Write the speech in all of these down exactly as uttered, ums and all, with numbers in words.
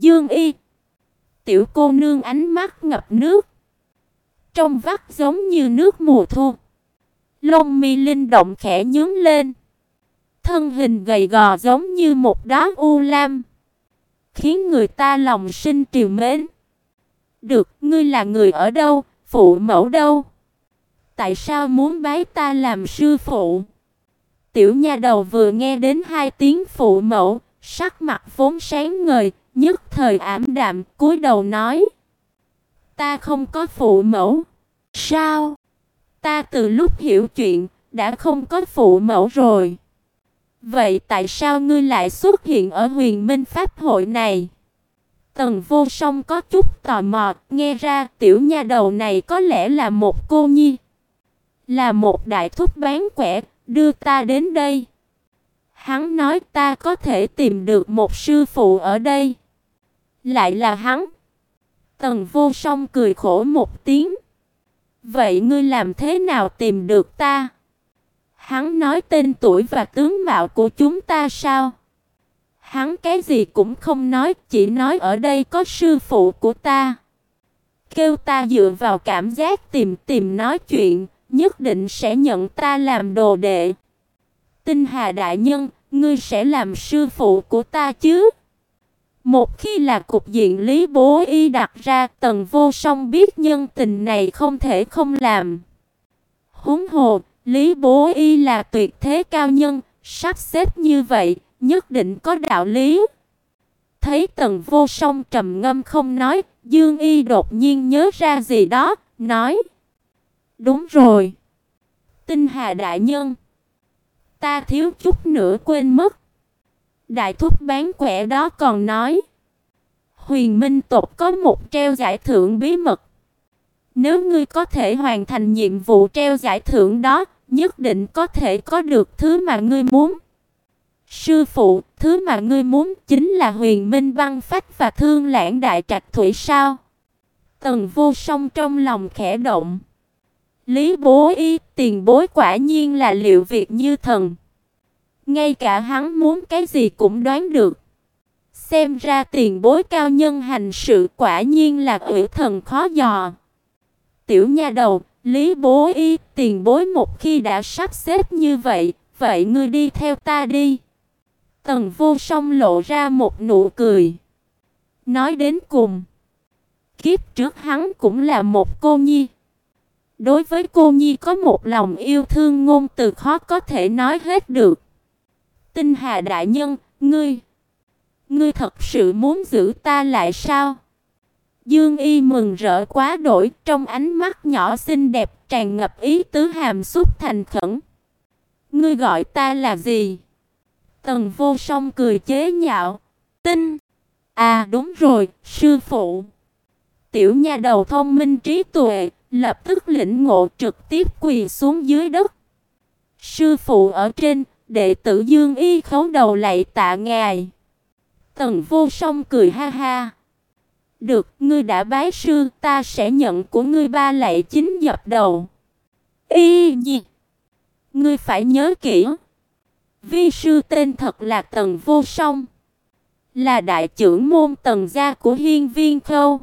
Dương Y. Tiểu cô nương ánh mắt ngập nước, trong vắt giống như nước mùa thu. Lông mi linh động khẽ nhướng lên, thân hình gầy gò giống như một đóa u lam, khiến người ta lòng sinh trìu mến. Được, ngươi là người ở đâu, phụ mẫu đâu? Tại sao muốn bái ta làm sư phụ? Tiểu nha đầu vừa nghe đến hai tiếng phụ mẫu, sắc mặt vốn sáng ngời, nhất thời ảm đạm, cúi đầu nói: Ta không có phụ mẫu. Sao? Ta từ lúc hiểu chuyện, đã không có phụ mẫu rồi. Vậy tại sao ngươi lại xuất hiện ở Huyền Minh Pháp hội này? Tần Vô Song có chút tò mò, nghe ra tiểu nha đầu này có lẽ là một cô nhi, là một đại thúc bán quẻ, đưa ta đến đây. Hắn nói ta có thể tìm được một sư phụ ở đây. Lại là hắn. Tần Vô Song cười khổ một tiếng. Vậy ngươi làm thế nào tìm được ta? Hắn nói tên tuổi và tướng mạo của chúng ta sao? Hắn cái gì cũng không nói, chỉ nói ở đây có sư phụ của ta. Kêu ta dựa vào cảm giác tìm tìm nói chuyện, nhất định sẽ nhận ta làm đồ đệ. Tinh Hà đại nhân, ngươi sẽ làm sư phụ của ta chứ? Một khi là cục diện Lý Bố Y đặt ra, Tần Vô Song biết nhân tình này không thể không làm. Huống hồ, Lý Bố Y là tuyệt thế cao nhân, sắp xếp như vậy, nhất định có đạo lý. Thấy Tần Vô Song trầm ngâm không nói, Dương Y đột nhiên nhớ ra gì đó, nói: Đúng rồi, Tinh Hà đại nhân, ta thiếu chút nữa quên mất. Đại thúc bán quẻ đó còn nói, Huyền Minh tộc có một treo giải thưởng bí mật. Nếu ngươi có thể hoàn thành nhiệm vụ treo giải thưởng đó, nhất định có thể có được thứ mà ngươi muốn. Sư phụ, thứ mà ngươi muốn chính là Huyền Minh băng phách và Thương Lãng đại trạch thủy sao? Tần Vô Song trong lòng khẽ động. Lý Bố Y, tiền bối quả nhiên là liệu việc như thần. Ngay cả hắn muốn cái gì cũng đoán được. Xem ra tiền bối cao nhân hành sự quả nhiên là ủy thần khó dò. Tiểu nha đầu, Lý Bố Y, tiền bối một khi đã sắp xếp như vậy, vậy ngươi đi theo ta đi. Tần Vô Song lộ ra một nụ cười. Nói đến cùng, kiếp trước hắn cũng là một cô nhi. Đối với cô nhi có một lòng yêu thương ngôn từ khó có thể nói hết được. Tinh Hà đại nhân, ngươi, ngươi thật sự muốn giữ ta lại sao? Dương Y mừng rỡ quá đổi, trong ánh mắt nhỏ xinh đẹp tràn ngập ý tứ hàm xúc thành khẩn. Ngươi gọi ta là gì? Tần Vô Song cười chế nhạo. Tinh. À đúng rồi, sư phụ. Tiểu nha đầu thông minh trí tuệ, lập tức lĩnh ngộ trực tiếp quỳ xuống dưới đất. Sư phụ ở trên, đệ tử Dương Y khấu đầu lạy tạ ngài. Tần Vô Song cười ha ha. Được, ngươi đã bái sư, ta sẽ nhận của ngươi ba lạy chín dập đầu. Y gì? Ngươi phải nhớ kỹ. Vi sư tên thật là Tần Vô Song, là đại trưởng môn Tần gia của Hiên Viên Khâu.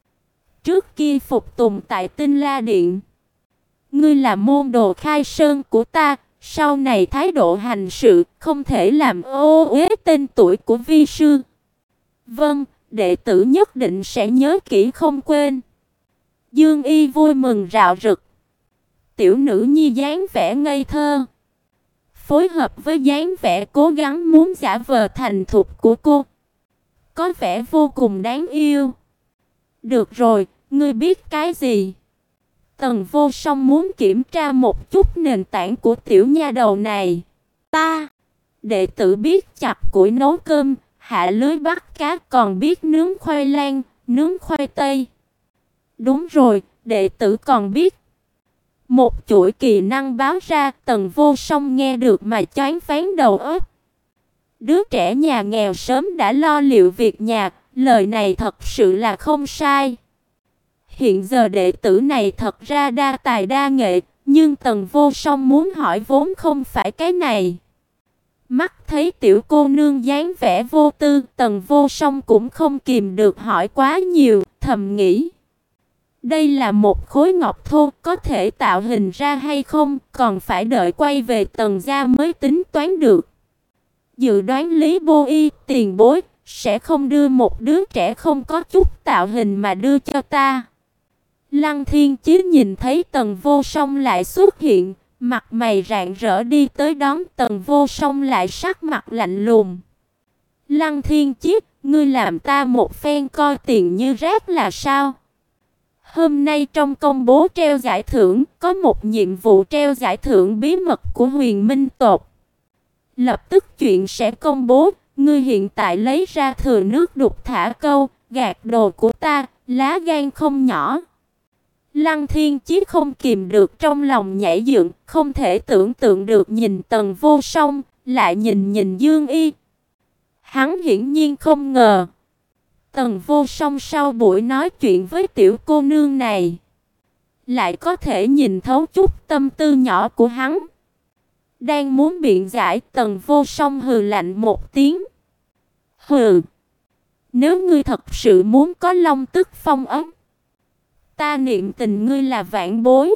Trước kia phục tùng tại Tinh La Điện. Ngươi là môn đồ khai sơn của ta, sau này thái độ hành sự không thể làm ô uế tên tuổi của vi sư. Vâng, đệ tử nhất định sẽ nhớ kỹ không quên. Dương Y vui mừng rạo rực. Tiểu nữ nhi dáng vẻ ngây thơ, phối hợp với dáng vẻ cố gắng muốn giả vờ thành thục của cô, có vẻ vô cùng đáng yêu. Được rồi, ngươi biết cái gì? Tần Vô Song muốn kiểm tra một chút nền tảng của tiểu nha đầu này. Ta, đệ tử biết chặt củi nấu cơm, hạ lưới bắt cá, còn biết nướng khoai lang, nướng khoai tây. Đúng rồi, đệ tử còn biết. Một chuỗi kỳ năng báo ra, Tần Vô Song nghe được mà choáng váng đầu óc. Đứa trẻ nhà nghèo sớm đã lo liệu việc nhà, lời này thật sự là không sai. Hiện giờ đệ tử này thật ra đa tài đa nghệ, nhưng Tần Vô Song muốn hỏi vốn không phải cái này, Mắt thấy tiểu cô nương dáng vẻ vô tư, Tần Vô Song cũng không kìm được hỏi quá nhiều, thầm nghĩ. Đây là một khối ngọc thô, có thể tạo hình ra hay không, còn phải đợi quay về Tần gia mới tính toán được. Dự đoán Lý Bô Y, tiền bối, sẽ không đưa một đứa trẻ không có chút tạo hình mà đưa cho ta. Lăng Thiên Chí nhìn thấy Tần Vô Song lại xuất hiện, mặt mày rạng rỡ đi tới đón. Tần Vô Song lại sắc mặt lạnh lùng. Lăng Thiên Chí, ngươi làm ta một phen coi tiền như rác là sao? Hôm nay trong công bố treo giải thưởng, có một nhiệm vụ treo giải thưởng bí mật của Huyền Minh tộc. Lập tức chuyện sẽ công bố, ngươi hiện tại lấy ra thừa nước đục thả câu, gạt đồ của ta, lá gan không nhỏ. Lăng Thiên Chí không kìm được trong lòng nhảy dựng, không thể tưởng tượng được nhìn Tần Vô Song, lại nhìn nhìn Dương Y. Hắn hiển nhiên không ngờ Tần Vô Song sau buổi nói chuyện với tiểu cô nương này lại có thể nhìn thấu chút tâm tư nhỏ của hắn. Đang muốn biện giải, Tần Vô Song hừ lạnh một tiếng. Hừ, nếu ngươi thật sự muốn có long tức phong ấm, ta niệm tình ngươi là vạn bối,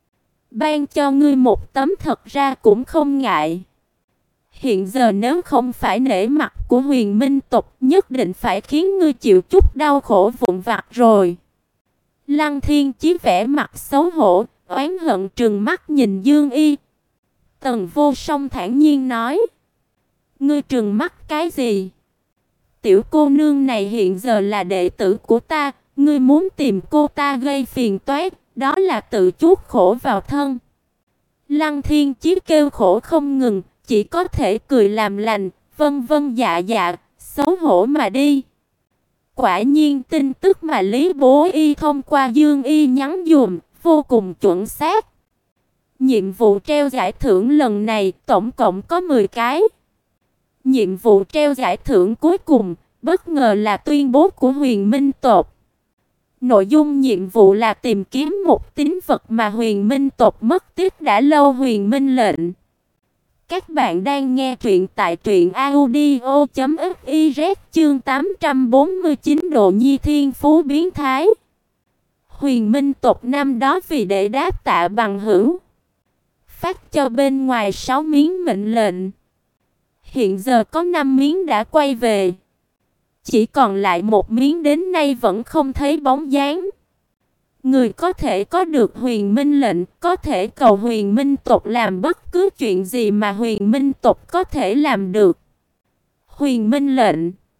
ban cho ngươi một tấm thật ra cũng không ngại. Hiện giờ nếu không phải nể mặt của Huyền Minh tộc, nhất định phải khiến ngươi chịu chút đau khổ vụn vặt rồi. Lăng Thiên Chí vẻ mặt xấu hổ, oán hận trừng mắt nhìn Dương Y. Tần Vô Song thản nhiên nói: ngươi trừng mắt cái gì? Tiểu cô nương này hiện giờ là đệ tử của ta, ngươi muốn tìm cô ta gây phiền toái, đó là tự chuốc khổ vào thân. Lăng Thiên Chí kêu khổ không ngừng, chỉ có thể cười làm lành, vân vân dạ dạ, xấu hổ mà đi. Quả nhiên tin tức mà Lý Bố Y thông qua Dương Y nhắn dùm, vô cùng chuẩn xác. Nhiệm vụ treo giải thưởng lần này tổng cộng có mười cái. Nhiệm vụ treo giải thưởng cuối cùng, bất ngờ là tuyên bố của Huyền Minh tộc. Nội dung nhiệm vụ là tìm kiếm một tín vật mà Huyền Minh tộc mất tích đã lâu, Huyền Minh lệnh. Các bạn đang nghe truyện tại truyện audio chấm fiz chương tám trăm bốn mươi chín Độ Nhi thiên phú biến thái. Huyền Minh tộc năm đó vì để đáp tạ bằng hữu, phát cho bên ngoài sáu miếng mệnh lệnh. Hiện giờ có năm miếng đã quay về, chỉ còn lại một miếng đến nay vẫn không thấy bóng dáng. Người có thể có được Huyền Minh lệnh, có thể cầu Huyền Minh tộc làm bất cứ chuyện gì mà Huyền Minh tộc có thể làm được. Huyền Minh lệnh.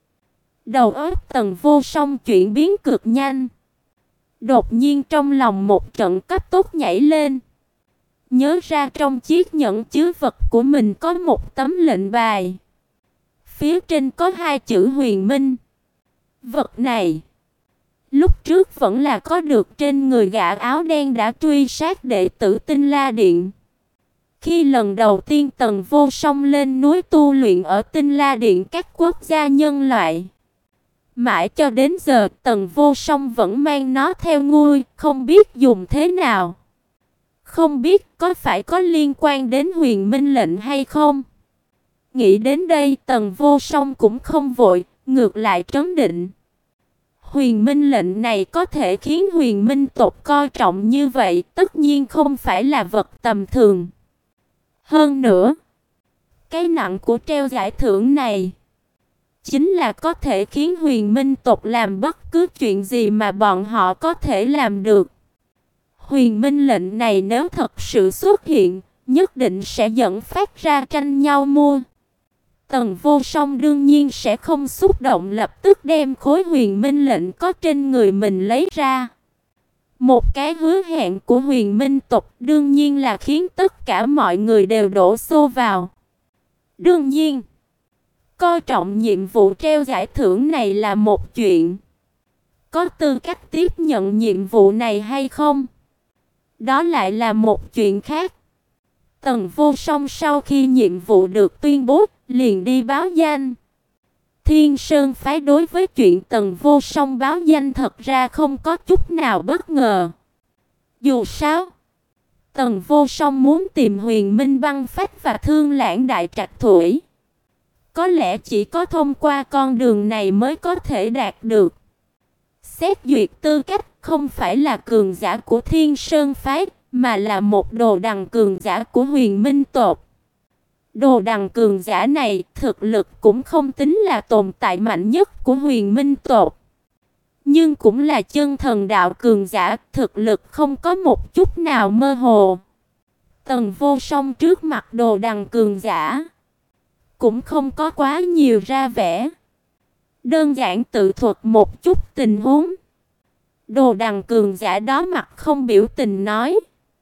Đầu óc Tần Vô Song chuyển biến cực nhanh. Đột nhiên trong lòng một trận cấp tốc nhảy lên. Nhớ ra trong chiếc nhẫn chứa vật của mình có một tấm lệnh bài. Phía trên có hai chữ Huyền Minh. Vật này lúc trước vẫn là có được trên người gã áo đen đã truy sát đệ tử Tinh La Điện. Khi lần đầu tiên Tần Vô Song lên núi tu luyện ở Tinh La Điện các quốc gia nhân loại, mãi cho đến giờ Tần Vô Song vẫn mang nó theo nguôi, không biết dùng thế nào. Không biết có phải có liên quan đến Huyền Minh lệnh hay không. Nghĩ đến đây Tần Vô Song cũng không vội, ngược lại trấn định. Huyền Minh lệnh này có thể khiến Huyền Minh tộc coi trọng như vậy, tất nhiên không phải là vật tầm thường. Hơn nữa, cái nặng của treo giải thưởng này chính là có thể khiến Huyền Minh tộc làm bất cứ chuyện gì mà bọn họ có thể làm được. Huyền Minh lệnh này nếu thật sự xuất hiện, nhất định sẽ dẫn phát ra tranh nhau mua. Tần Vô Song đương nhiên sẽ không xúc động, lập tức đem khối Huyền Minh lệnh có trên người mình lấy ra. Một cái hứa hẹn của Huyền Minh tộc đương nhiên là khiến tất cả mọi người đều đổ xô vào. Đương nhiên, coi trọng nhiệm vụ treo giải thưởng này là một chuyện. Có tư cách tiếp nhận nhiệm vụ này hay không, đó lại là một chuyện khác. Tần Vô Song sau khi nhiệm vụ được tuyên bố, liền đi báo danh. Thiên Sơn phái đối với chuyện Tần Vô Song báo danh thật ra không có chút nào bất ngờ. Dù sao, Tần Vô Song muốn tìm Huyền Minh băng phách và Thương Lãng Đại Trạch Thủy, có lẽ chỉ có thông qua con đường này mới có thể đạt được. Xét duyệt tư cách không phải là cường giả của Thiên Sơn phái, mà là một đồ đằng cường giả của Huyền Minh tộc. Đồ đằng cường giả này thực lực cũng không tính là tồn tại mạnh nhất của Huyền Minh tộc, nhưng cũng là chân thần đạo cường giả, thực lực không có một chút nào mơ hồ. Tần Vô Song trước mặt đồ đằng cường giả cũng không có quá nhiều ra vẻ, đơn giản tự thuật một chút tình huống. Đồ đằng cường giả đó mặt không biểu tình nói: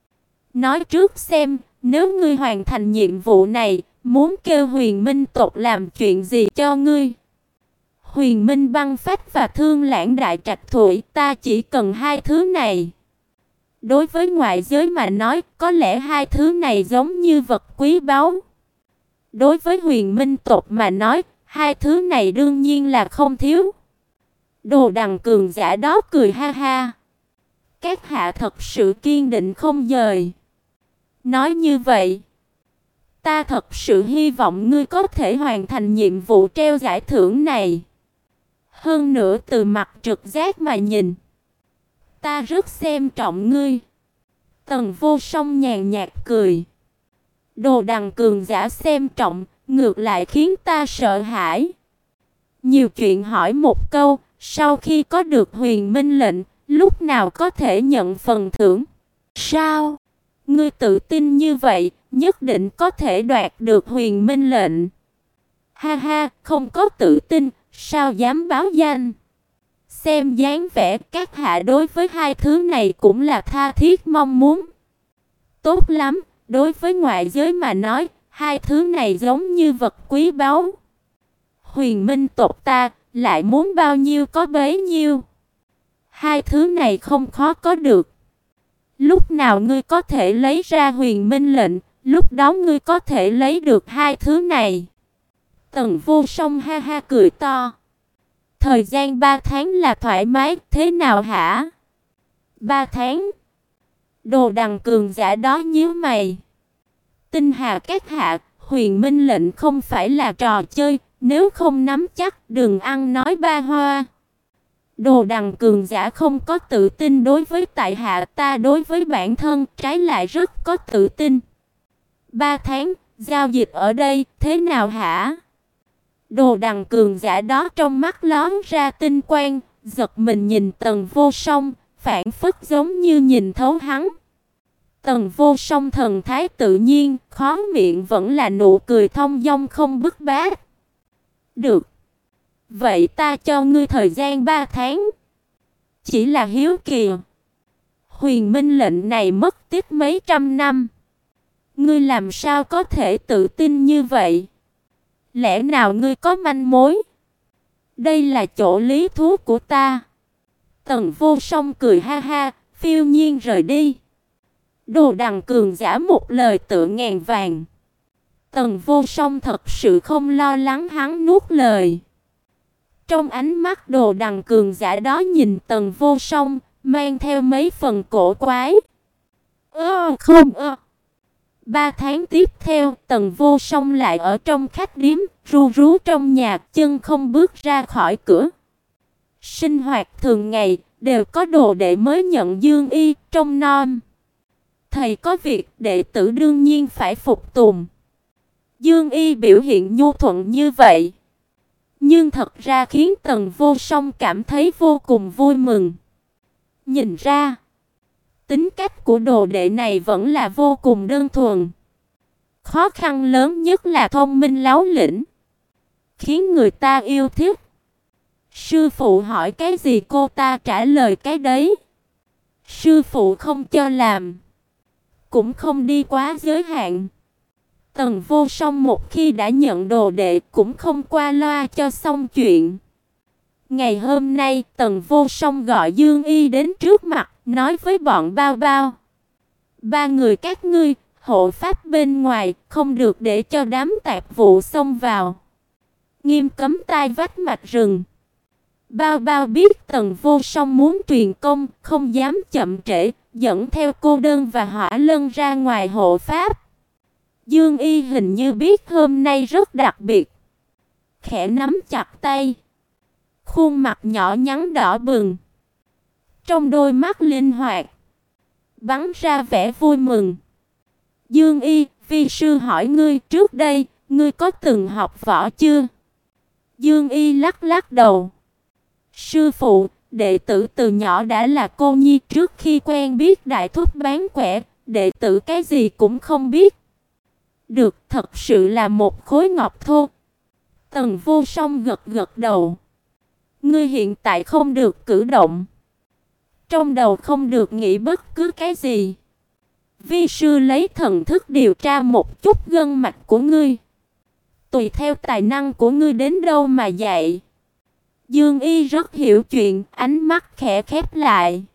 Nói trước xem, nếu ngươi hoàn thành nhiệm vụ này, muốn kêu Huyền Minh tộc làm chuyện gì cho ngươi? Huyền Minh băng phách và Thương Lãng đại trạch thủy, ta chỉ cần hai thứ này. Đối với ngoại giới mà nói, có lẽ hai thứ này giống như vật quý báu. Đối với Huyền Minh tộc mà nói, hai thứ này đương nhiên là không thiếu. Đồ đằng cường giả đó cười ha ha. Các hạ thật sự kiên định không dời. Nói như vậy, ta thật sự hy vọng ngươi có thể hoàn thành nhiệm vụ treo giải thưởng này. Hơn nữa từ mặt trực giác mà nhìn, ta rất xem trọng ngươi. Tần Vô Song nhàn nhạt cười. Đồ đằng cường giả xem trọng, ngược lại khiến ta sợ hãi. Nhiều chuyện hỏi một câu, sau khi có được Huyền Minh lệnh, lúc nào có thể nhận phần thưởng? Sao? Ngươi tự tin như vậy, nhất định có thể đoạt được Huyền Minh lệnh. Ha ha, không có tự tin, sao dám báo danh? Xem dáng vẻ các hạ đối với hai thứ này cũng là tha thiết mong muốn. Tốt lắm, đối với ngoại giới mà nói, hai thứ này giống như vật quý báu. Huyền Minh tộc ta lại muốn bao nhiêu có bấy nhiêu. Hai thứ này không khó có được. Lúc nào ngươi có thể lấy ra Huyền Minh lệnh, lúc đó ngươi có thể lấy được hai thứ này. Tần Vô Song ha ha cười to. Thời gian ba tháng là thoải mái, thế nào hả? Ba tháng? Đồ đằng cường giả đó nhíu mày. Tinh Hà các hạ, Huyền Minh lệnh không phải là trò chơi, nếu không nắm chắc đừng ăn nói ba hoa. Đồ đằng cường giả không có tự tin đối với tại hạ, ta đối với bản thân trái lại rất có tự tin. Ba tháng, giao dịch ở đây, thế nào hả? Đồ đằng cường giả đó trong mắt lóe ra tinh quang, giật mình nhìn Tần Vô Song, phảng phất giống như nhìn thấu hắn. Tần Vô Song thần thái tự nhiên, khóe miệng vẫn là nụ cười thông dong không bứt bát. Được. Vậy ta cho ngươi thời gian ba tháng. Chỉ là hiếu kỳ. Huyền Minh lệnh này mất tích mấy trăm năm. Ngươi làm sao có thể tự tin như vậy? Lẽ nào ngươi có manh mối? Đây là chỗ lý thú của ta. Tần Vô Song cười ha ha, phiêu nhiên rời đi. Đồ đằng cường giả một lời tựa ngàn vàng. Tần Vô Song thật sự không lo lắng hắn nuốt lời. Trong ánh mắt đồ đằng cường giả đó nhìn Tần Vô Song, mang theo mấy phần cổ quái. Ơ không ơ. Ba tháng tiếp theo, Tần Vô Song lại ở trong khách điếm, ru rú trong nhà, chân không bước ra khỏi cửa. Sinh hoạt thường ngày, đều có đồ đệ mới nhận dương y, trong nom. Thầy có việc, đệ tử đương nhiên phải phục tùng. Dương y biểu hiện nhu thuận như vậy, nhưng thật ra khiến Tần Vô Song cảm thấy vô cùng vui mừng. Nhìn ra, tính cách của đồ đệ này vẫn là vô cùng đơn thuần. Khó khăn lớn nhất là thông minh láo lĩnh, khiến người ta yêu thích. Sư phụ hỏi cái gì cô ta trả lời cái đấy. Sư phụ không cho làm, cũng không đi quá giới hạn. Tần Vô Song một khi đã nhận đồ đệ cũng không qua loa cho xong chuyện. Ngày hôm nay, Tần Vô Song gọi Dương Y đến trước mặt, nói với bọn Bao Bao. Ba người các ngươi, hộ pháp bên ngoài, không được để cho đám tạp vụ xông vào. Nghiêm cấm tai vách mạch rừng. Bao Bao biết Tần Vô Song muốn truyền công, không dám chậm trễ, dẫn theo Cô Đơn và Hỏa Lân ra ngoài hộ pháp. Dương Y hình như biết hôm nay rất đặc biệt, khẽ nắm chặt tay. Khuôn mặt nhỏ nhắn đỏ bừng. Trong đôi mắt linh hoạt bắn ra vẻ vui mừng. Dương Y, vi sư hỏi ngươi, trước đây ngươi có từng học võ chưa? Dương Y lắc lắc đầu. Sư phụ, đệ tử từ nhỏ đã là cô nhi, trước khi quen biết đại thúc bán quẻ, đệ tử cái gì cũng không biết. Được, thật sự là một khối ngọc thô. Tần Vô Song gật gật đầu. Ngươi hiện tại không được cử động. Trong đầu không được nghĩ bất cứ cái gì. Vi sư lấy thần thức điều tra một chút gân mạch của ngươi. Tùy theo tài năng của ngươi đến đâu mà dạy. Dương Y rất hiểu chuyện, ánh mắt khẽ khép lại.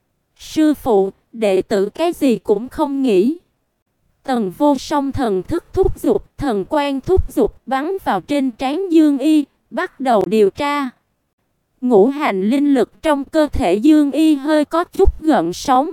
Sư phụ, đệ tử cái gì cũng không nghĩ. Tần Vô Song thần thức thúc giục, thần quang thúc giục bắn vào trên trán Dương Y, bắt đầu điều tra. Ngũ hành linh lực trong cơ thể Dương Y hơi có chút gợn sóng.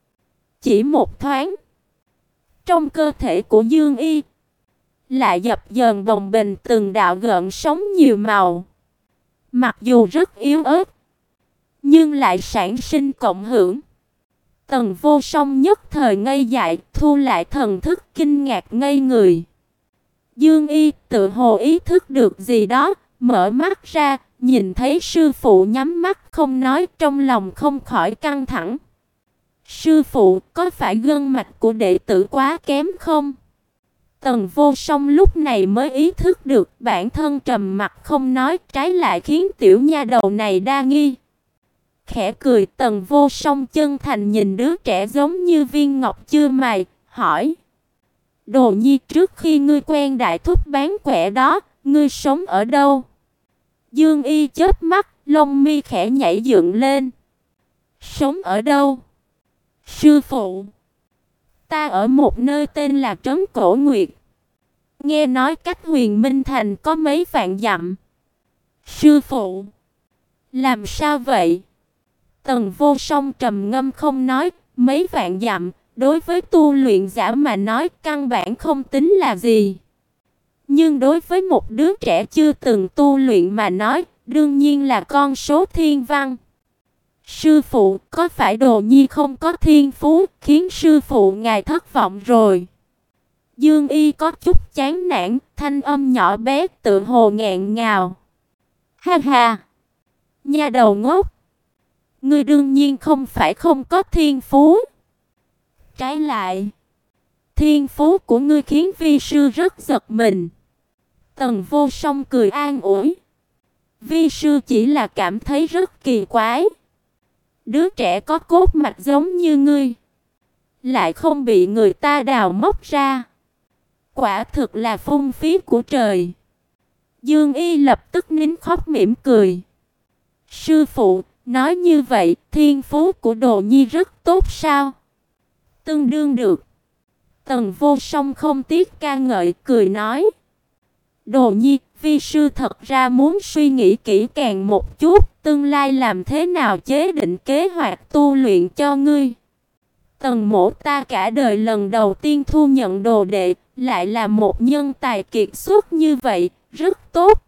Chỉ một thoáng, trong cơ thể của Dương Y lại dập dờn bồng bềnh từng đạo gợn sóng nhiều màu. Mặc dù rất yếu ớt, nhưng lại sản sinh cộng hưởng. Tần Vô Song nhất thời ngây dại, thu lại thần thức kinh ngạc ngây người. Dương Y tự hồ ý thức được gì đó, mở mắt ra, nhìn thấy sư phụ nhắm mắt không nói, trong lòng không khỏi căng thẳng. Sư phụ, có phải gân mạch của đệ tử quá kém không? Tần Vô Song lúc này mới ý thức được bản thân trầm mặc không nói, trái lại khiến tiểu nha đầu này đa nghi. Khẽ cười, Tần Vô Song chân thành nhìn đứa trẻ giống như viên ngọc chưa mài, hỏi: Đồ Nhi, trước khi ngươi quen đại thúc bán quẻ đó, ngươi sống ở đâu? Dương Y chớp mắt, lông mi khẽ nhảy dựng lên. Sống ở đâu? Sư phụ, ta ở một nơi tên là Trấn Cổ Nguyệt. Nghe nói cách Huyền Minh Thành có mấy vạn dặm. Sư phụ, làm sao vậy? Tần Vô Song trầm ngâm không nói, mấy vạn dặm, đối với tu luyện giả mà nói căn bản không tính là gì. Nhưng đối với một đứa trẻ chưa từng tu luyện mà nói, đương nhiên là con số thiên văn. Sư phụ, có phải Đồ Nhi không có thiên phú, khiến sư phụ ngài thất vọng rồi? Dương Y có chút chán nản, thanh âm nhỏ bé tự hồ nghẹn ngào. Ha ha! Nha đầu ngốc! Ngươi đương nhiên không phải không có thiên phú. Trái lại, thiên phú của ngươi khiến vi sư rất giật mình. Tần Vô Song cười an ủi. Vi sư chỉ là cảm thấy rất kỳ quái. Đứa trẻ có cốt mạch giống như ngươi, lại không bị người ta đào móc ra. Quả thực là phung phí của trời. Dương Y lập tức nín khóc mỉm cười. Sư phụ, nói như vậy, thiên phú của Đồ Nhi rất tốt sao? Tương đương được. Tần Vô Song không tiếc ca ngợi, cười nói. Đồ Nhi, vi sư thật ra muốn suy nghĩ kỹ càng một chút, tương lai làm thế nào chế định kế hoạch tu luyện cho ngươi. Tần mỗ ta cả đời lần đầu tiên thu nhận đồ đệ, lại là một nhân tài kiệt xuất như vậy, rất tốt.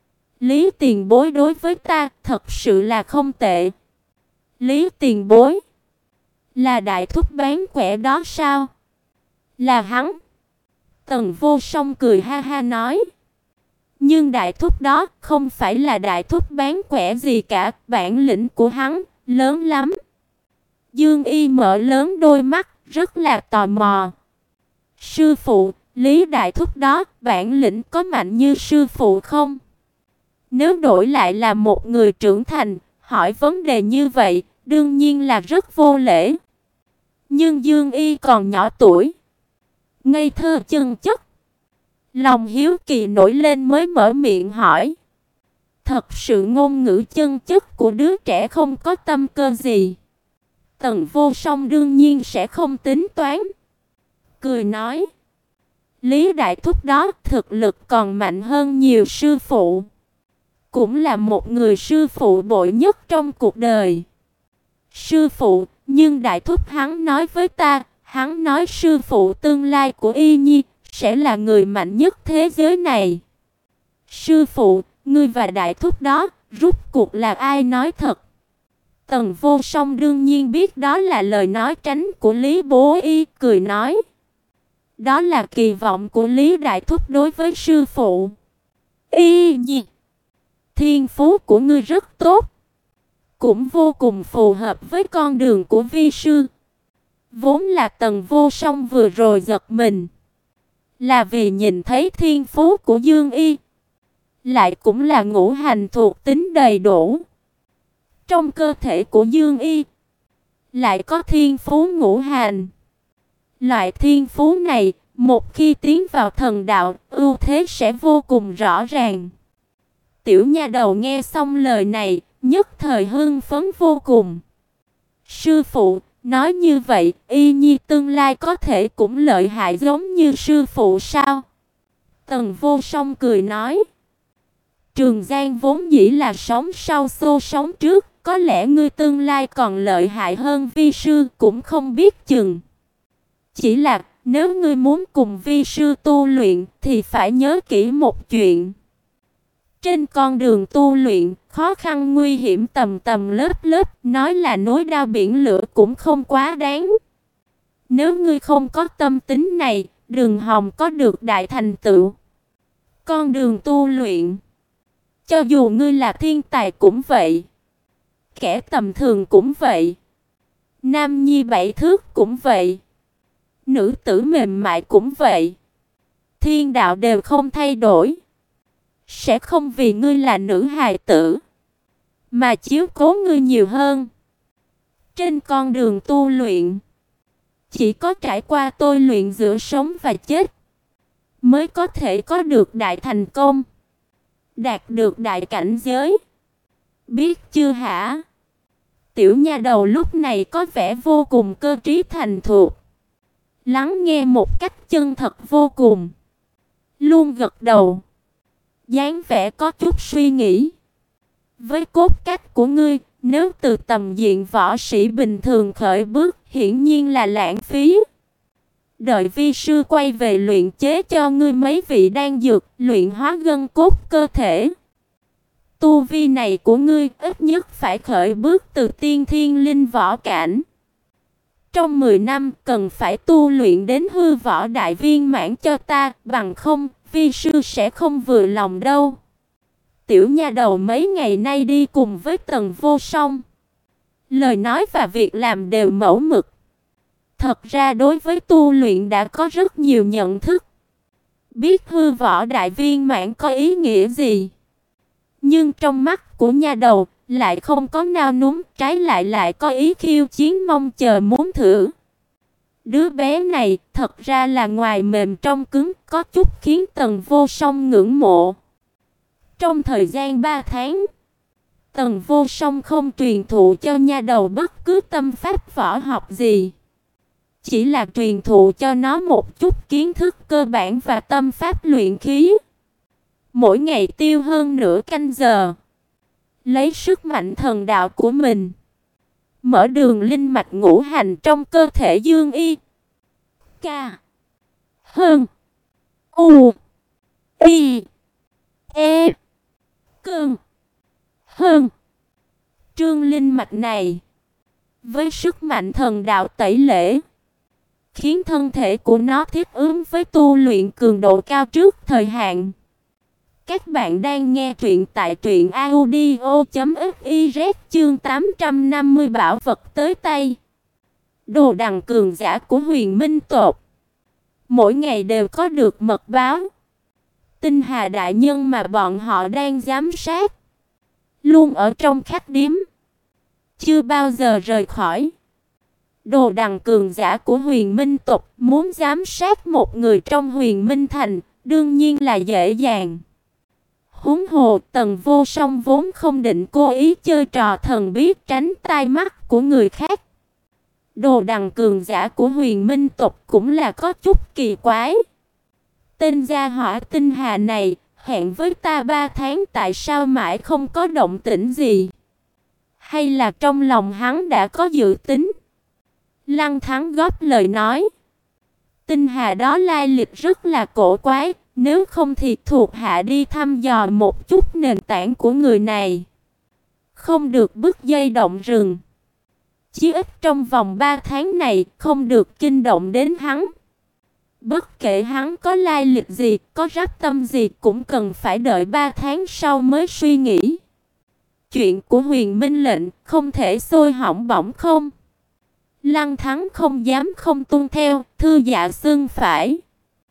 Lý tiền bối đối với ta thật sự là không tệ. Lý tiền bối? Là đại thúc bán quẻ đó sao? Là hắn. Tần Vô Song cười ha ha nói. Nhưng đại thúc đó không phải là đại thúc bán quẻ gì cả, bản lĩnh của hắn lớn lắm. Dương Y mở lớn đôi mắt, rất là tò mò. Sư phụ, Lý đại thúc đó bản lĩnh có mạnh như sư phụ không? Nếu đổi lại là một người trưởng thành, hỏi vấn đề như vậy, đương nhiên là rất vô lễ. Nhưng Dương Y còn nhỏ tuổi, ngây thơ chân chất. Lòng hiếu kỳ nổi lên mới mở miệng hỏi. Thật sự ngôn ngữ chân chất của đứa trẻ không có tâm cơ gì. Tần Vô Song đương nhiên sẽ không tính toán. Cười nói. Lý đại thúc đó thực lực còn mạnh hơn nhiều sư phụ. Cũng là một người sư phụ bội nhất trong cuộc đời. Sư phụ, nhưng đại thúc hắn nói với ta, hắn nói sư phụ tương lai của Y Nhi sẽ là người mạnh nhất thế giới này. Sư phụ, ngươi và đại thúc đó, rốt cuộc là ai nói thật? Tần Vô Song đương nhiên biết đó là lời nói tránh của Lý Bố Y, cười nói. Đó là kỳ vọng của Lý đại thúc đối với sư phụ. Y nhi, thiên phú của ngươi rất tốt, cũng vô cùng phù hợp với con đường của vi sư. Vốn là Tần Vô Song vừa rồi giật mình, là vì nhìn thấy thiên phú của Dương Y, lại cũng là ngũ hành thuộc tính đầy đủ. Trong cơ thể của Dương Y lại có thiên phú ngũ hành. Loại thiên phú này, một khi tiến vào thần đạo, ưu thế sẽ vô cùng rõ ràng. Tiểu nha đầu nghe xong lời này, nhất thời hưng phấn vô cùng. Sư phụ, nói như vậy, Y Nhi tương lai có thể cũng lợi hại giống như sư phụ sao? Tần Vô Song cười nói. Trường Giang vốn dĩ là sống sau xô sống trước, có lẽ ngươi tương lai còn lợi hại hơn vi sư cũng không biết chừng. Chỉ là nếu ngươi muốn cùng vi sư tu luyện thì phải nhớ kỹ một chuyện. Trên con đường tu luyện, khó khăn nguy hiểm tầm tầm lớp lớp, nói là núi đao biển lửa cũng không quá đáng. Nếu ngươi không có tâm tính này, đừng hòng có được đại thành tựu. Con đường tu luyện, cho dù ngươi là thiên tài cũng vậy, kẻ tầm thường cũng vậy, nam nhi bảy thước cũng vậy, nữ tử mềm mại cũng vậy. Thiên đạo đều không thay đổi, sẽ không vì ngươi là nữ hài tử mà chiếu cố ngươi nhiều hơn. Trên con đường tu luyện, chỉ có trải qua tôi luyện giữa sống và chết mới có thể có được đại thành công, đạt được đại cảnh giới. Biết chưa hả? Tiểu nha đầu lúc này có vẻ vô cùng cơ trí thành thục, lắng nghe một cách chân thật vô cùng, luôn gật đầu, dáng vẻ có chút suy nghĩ. Với cốt cách của ngươi, nếu từ tầm diện võ sĩ bình thường khởi bước, hiển nhiên là lãng phí. Đợi vi sư quay về luyện chế cho ngươi mấy vị đan dược, luyện hóa gân cốt cơ thể. Tu vi này của ngươi ít nhất phải khởi bước từ tiên thiên linh võ cảnh. Trong mười năm cần phải tu luyện đến hư võ đại viên mãn cho ta, bằng không, vi sư sẽ không vừa lòng đâu. Tiểu nha đầu mấy ngày nay đi cùng với Tần Vô Song, lời nói và việc làm đều mẫu mực. Thật ra đối với tu luyện đã có rất nhiều nhận thức, biết hư võ đại viên mãn có ý nghĩa gì. Nhưng trong mắt của nha đầu lại không có nao núng, trái lại lại có ý khiêu chiến mong chờ muốn thử. Đứa bé này thật ra là ngoài mềm trong cứng, có chút khiến Tần Vô Song ngưỡng mộ. Trong thời gian ba tháng, Tần Vô Song không truyền thụ cho nha đầu bất cứ tâm pháp võ học gì, chỉ là truyền thụ cho nó một chút kiến thức cơ bản và tâm pháp luyện khí. Mỗi ngày tiêu hơn nửa canh giờ, lấy sức mạnh thần đạo của mình mở đường linh mạch ngũ hành trong cơ thể Dương Y. Ca Hơn U Y E Cơn Hơn Trương linh mạch này với sức mạnh thần đạo tẩy lễ, khiến thân thể của nó thích ứng với tu luyện cường độ cao trước thời hạn. Các bạn đang nghe truyện tại truyện audio chấm fiz chương tám trăm năm mươi bảo vật tới tay. Đồ đằng cường giả của Huyền Minh tộc mỗi ngày đều có được mật báo. Tinh Hà đại nhân mà bọn họ đang giám sát luôn ở trong khách điếm, chưa bao giờ rời khỏi. Đồ đằng cường giả của Huyền Minh tộc muốn giám sát một người trong Huyền Minh thành, đương nhiên là dễ dàng. Huống hồ Tần Vô Song vốn không định cố ý chơi trò thần biết tránh tai mắt của người khác. Đồ đằng cường giả của Huyền Minh tộc cũng là có chút kỳ quái. Tên gia hỏa Tinh Hà này hẹn với ta ba tháng, tại sao mãi không có động tĩnh gì? Hay là trong lòng hắn đã có dự tính? Lăng Thắng góp lời nói. Tinh Hà đó lai lịch rất là cổ quái, Nếu không thì thuộc hạ đi thăm dò một chút nền tảng của người này. Không được bứt dây động rừng. Chí ít trong vòng ba tháng này không được kinh động đến hắn. Bất kể hắn có lai lịch gì, có rắp tâm gì cũng cần phải đợi ba tháng sau mới suy nghĩ. Chuyện của Huyền Minh lệnh không thể xôi hỏng bỏng không. Lăng Thắng không dám không tuân theo, thư dạ xưng phải.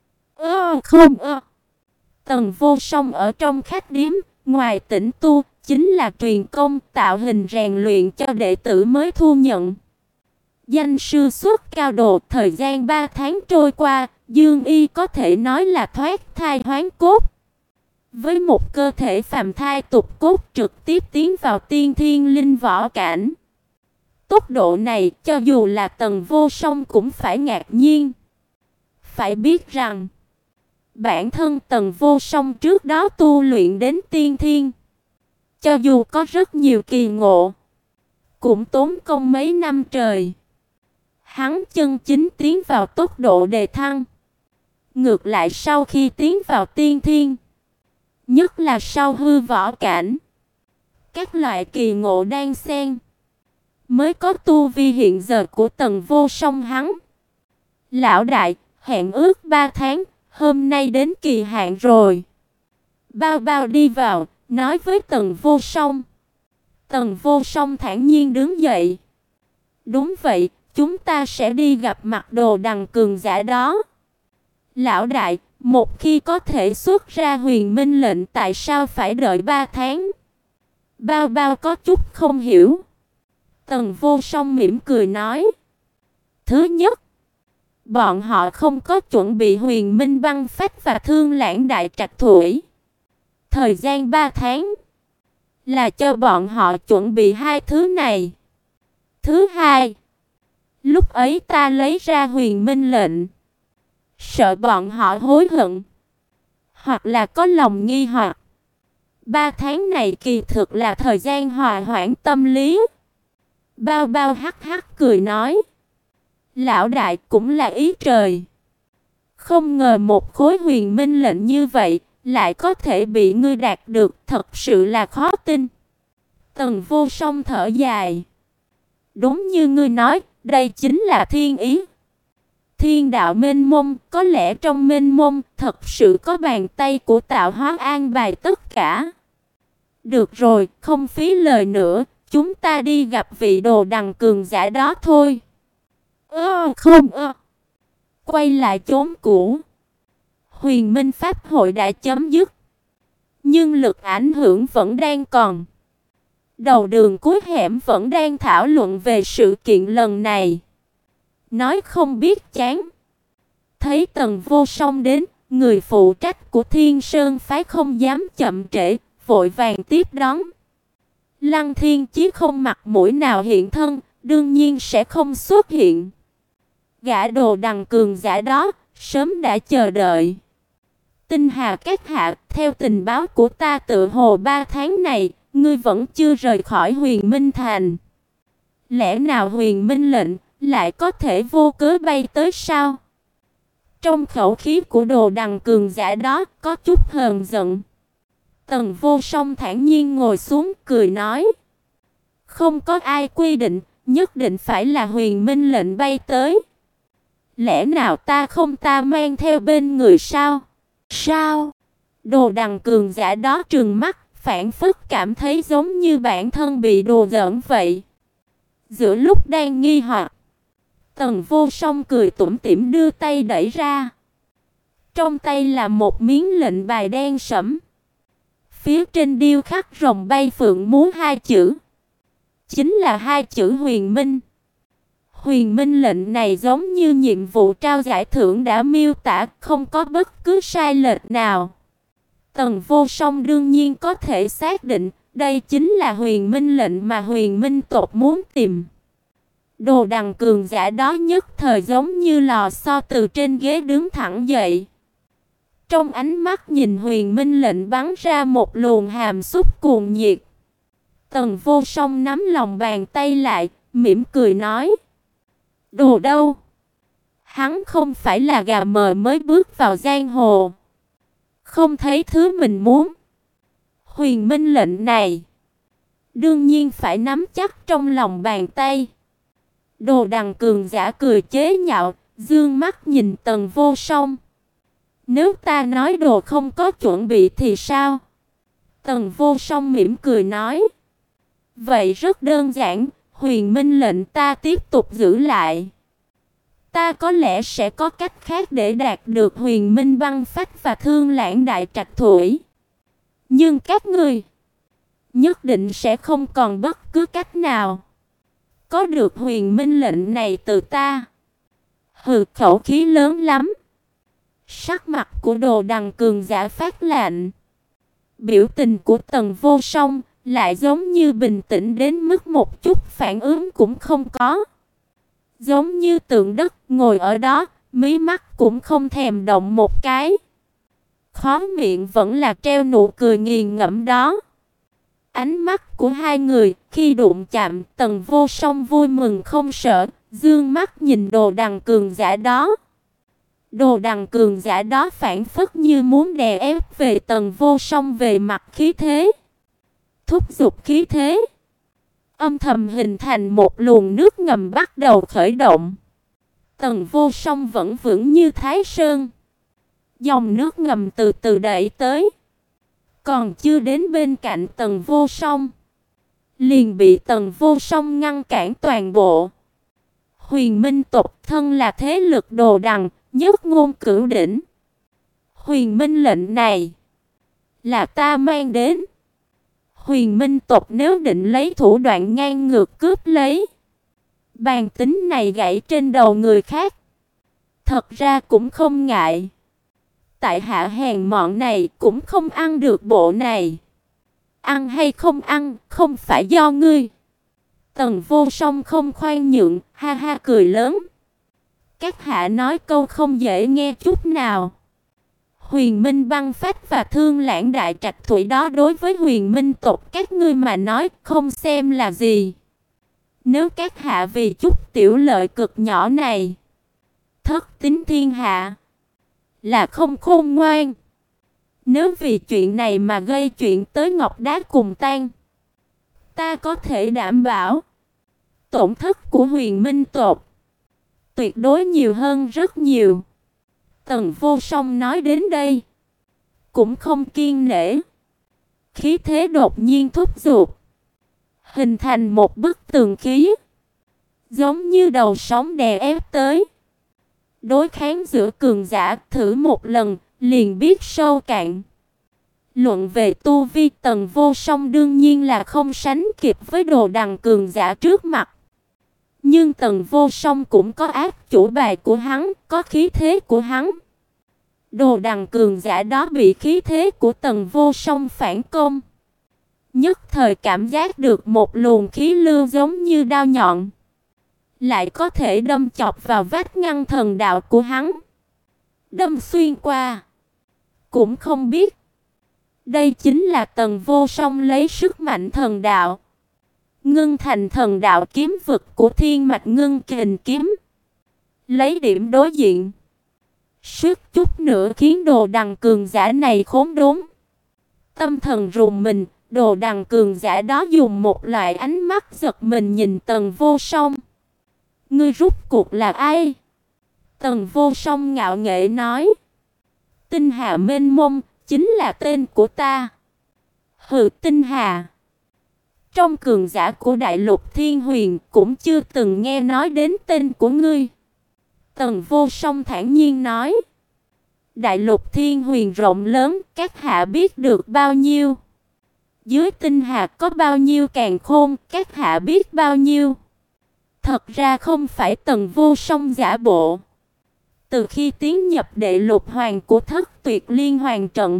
Ơ không ơ. Tần Vô Song ở trong khách điếm, ngoài tĩnh tu, chính là truyền công tạo hình rèn luyện cho đệ tử mới thu nhận. Danh sư xuất cao độ, thời gian ba tháng trôi qua, Dương Y có thể nói là thoát thai hoán cốt. Với một cơ thể phàm thai tục cốt trực tiếp tiến vào tiên thiên linh võ cảnh. Tốc độ này cho dù là Tần Vô Song cũng phải ngạc nhiên. Phải biết rằng, bản thân Tần Vô Song trước đó tu luyện đến tiên thiên. Cho dù có rất nhiều kỳ ngộ, cũng tốn công mấy năm trời. Hắn chân chính tiến vào tốc độ đề thăng. Ngược lại sau khi tiến vào tiên thiên, nhất là sau hư võ cảnh, các loại kỳ ngộ đan xen, mới có tu vi hiện giờ của Tần Vô Song hắn. Lão đại, hẹn ước ba tháng, hôm nay đến kỳ hạn rồi. Bao bao đi vào, nói với Tần Vô Song. Tần Vô Song thản nhiên đứng dậy. Đúng vậy, chúng ta sẽ đi gặp mặt Đồ Đằng cường giả đó. Lão đại, một khi có thể xuất ra Huyền Minh lệnh tại sao phải đợi ba tháng? Bao bao có chút không hiểu. Tần Vô Song mỉm cười nói. Thứ nhất, bọn họ không có chuẩn bị Huyền Minh băng phách và Thương Lãng đại trạch thủy. Thời gian ba tháng là cho bọn họ chuẩn bị hai thứ này. Thứ hai, lúc ấy ta lấy ra Huyền Minh lệnh, sợ bọn họ hối hận, hoặc là có lòng nghi hoặc. Ba tháng này kỳ thực là thời gian hòa hoãn tâm lý. Bao bao hắc hắc cười nói. Lão đại cũng là ý trời. Không ngờ một khối Huyền Minh lệnh như vậy lại có thể bị ngươi đạt được, thật sự là khó tin. Tần Vô Song thở dài. Đúng như ngươi nói, đây chính là thiên ý. Thiên đạo mênh mông, có lẽ trong mênh mông thật sự có bàn tay của tạo hóa an bài tất cả. Được rồi, không phí lời nữa, chúng ta đi gặp vị Đồ Đằng cường giả đó thôi. Ơ không ơ. Quay lại chốn cũ. Huyền Minh Pháp hội đã chấm dứt, nhưng lực ảnh hưởng vẫn đang còn. Đầu đường cuối hẻm vẫn đang thảo luận về sự kiện lần này. Nói không biết chán. Thấy Tần Vô Song đến, người phụ trách của Thiên Sơn phái không dám chậm trễ, vội vàng tiếp đón. Lăng Thiên Chí không mặt mũi nào hiện thân, đương nhiên sẽ không xuất hiện. Gã Đồ Đằng cường giả đó sớm đã chờ đợi. Tinh Hà các hạ, theo tình báo của ta tự hồ ba tháng này, ngươi vẫn chưa rời khỏi Huyền Minh Thành. Lẽ nào Huyền Minh lệnh lại có thể vô cớ bay tới sao? Trong khẩu khí của Đồ Đằng cường giả đó có chút hờn giận. Tần Vô Song thản nhiên ngồi xuống cười nói. Không có ai quy định, nhất định phải là Huyền Minh lệnh bay tới. Lẽ nào ta không ta mang theo bên người sao? Sao? Đồ Đằng cường giả đó trừng mắt, phảng phất cảm thấy giống như bản thân bị đùa giỡn vậy. Giữa lúc đang nghi hoặc, Tần Vô Song cười tủm tỉm đưa tay đẩy ra. Trong tay là một miếng lệnh bài đen sẫm. Phía trên điêu khắc rồng bay phượng múa hai chữ. Chính là hai chữ Huyền Minh. Huyền Minh lệnh này giống như nhiệm vụ trao giải thưởng đã miêu tả, không có bất cứ sai lệch nào. Tần Vô Song đương nhiên có thể xác định, đây chính là Huyền Minh lệnh mà Huyền Minh tộc muốn tìm. Đồ Đằng cường giả đó nhất thời giống như lò xo từ trên ghế đứng thẳng dậy. Trong ánh mắt nhìn Huyền Minh lệnh bắn ra một luồng hàm xúc cuồng nhiệt. Tần Vô Song nắm lòng bàn tay lại, mỉm cười nói. Đồ đâu? Hắn không phải là gà mờ mới bước vào giang hồ. Không thấy thứ mình muốn. Huyền Minh lệnh này đương nhiên phải nắm chắc trong lòng bàn tay. Đồ Đằng cường giả cười chế nhạo, dương mắt nhìn Tần Vô Song. Nếu ta nói đồ không có chuẩn bị thì sao? Tần Vô Song mỉm cười nói. Vậy rất đơn giản, Huyền Minh lệnh ta tiếp tục giữ lại. Ta có lẽ sẽ có cách khác để đạt được Huyền Minh băng phách và Thương Lãng đại trạch thủy. Nhưng các ngươi nhất định sẽ không còn bất cứ cách nào có được Huyền Minh lệnh này từ ta. Hừ, khẩu khí lớn lắm. Sắc mặt của Đồ Đằng cường giả phát lạnh. Biểu tình của Tần Vô Song lại giống như bình tĩnh đến mức một chút phản ứng cũng không có. Giống như tượng đất ngồi ở đó, mí mắt cũng không thèm động một cái. Khóe miệng vẫn là treo nụ cười nghiền ngẫm đó. Ánh mắt của hai người khi đụng chạm, Tần Vô Song vui mừng không sợ, dương mắt nhìn Đồ Đằng cường giả đó. Đồ Đằng cường giả đó phảng phất như muốn đè ép về Tần Vô Song về mặt khí thế. Thúc giục khí thế, âm thầm hình thành một luồng nước ngầm bắt đầu khởi động. Tần Vô Song vẫn vững như Thái Sơn. Dòng nước ngầm từ từ đẩy tới. Còn chưa đến bên cạnh Tần Vô Song, liền bị Tần Vô Song ngăn cản toàn bộ. Huyền Minh tộc thân là thế lực Đồ Đằng, nhất ngôn cửu đỉnh. Huyền Minh lệnh này là ta mang đến. Huyền Minh tộc nếu định lấy thủ đoạn ngang ngược cướp lấy, bàn tính này gãy trên đầu người khác, thật ra cũng không ngại. Tại hạ hèn mọn này cũng không ăn được bộ này. Ăn hay không ăn, không phải do ngươi. Tần Vô Song không khoan nhượng, ha ha cười lớn. Các hạ nói câu không dễ nghe chút nào. Huyền Minh băng phách và Thương Lãng đại trạch thủy đó đối với Huyền Minh tộc các ngươi mà nói không xem là gì. Nếu các hạ vì chút tiểu lợi cực nhỏ này thất tín thiên hạ, là không khôn ngoan. Nếu vì chuyện này mà gây chuyện tới Ngọc Đá cùng tan, ta có thể đảm bảo tổn thất của Huyền Minh tộc tuyệt đối nhiều hơn rất nhiều. Tần Vô Song nói đến đây cũng không kiên nể, khí thế đột nhiên thúc giục, hình thành một bức tường khí, giống như đầu sóng đè ép tới. Đối kháng giữa cường giả, thử một lần liền biết sâu cạn. Luận về tu vi, Tần Vô Song đương nhiên là không sánh kịp với Đồ Đằng cường giả trước mặt. Nhưng Tần Vô Song cũng có ác chủ bài của hắn, có khí thế của hắn. Đồ Đằng cường giả đó bị khí thế của Tần Vô Song phản công, nhất thời cảm giác được một luồng khí lưu giống như đao nhọn, lại có thể đâm chọc vào vách ngăn thần đạo của hắn. Đâm xuyên qua. Cũng không biết đây chính là Tần Vô Song lấy sức mạnh thần đạo ngưng thành thần đạo kiếm vực của Thiên Mạch Ngưng Kình kiếm, lấy điểm đối diện, suýt chút nữa khiến Đồ Đằng cường giả này khốn đốn. Tâm thần rùng mình, Đồ Đằng cường giả đó dùng một loại ánh mắt giật mình nhìn Tần Vô Song. Ngươi rút cuộc là ai? Tần Vô Song ngạo nghễ nói. Tinh Hà mênh mông chính là tên của ta. Hừ, Tinh Hà. Trong cường giả của Đại Lục Thiên Huyền cũng chưa từng nghe nói đến tên của ngươi. Tần Vô Song thản nhiên nói. Đại Lục Thiên Huyền rộng lớn, các hạ biết được bao nhiêu? Dưới Tinh Hà có bao nhiêu càn khôn, các hạ biết bao nhiêu? Thật ra không phải Tần Vô Song giả bộ. Từ khi tiến nhập Đệ Lục Hoàng của Thất Tuyệt Liên Hoàng trận,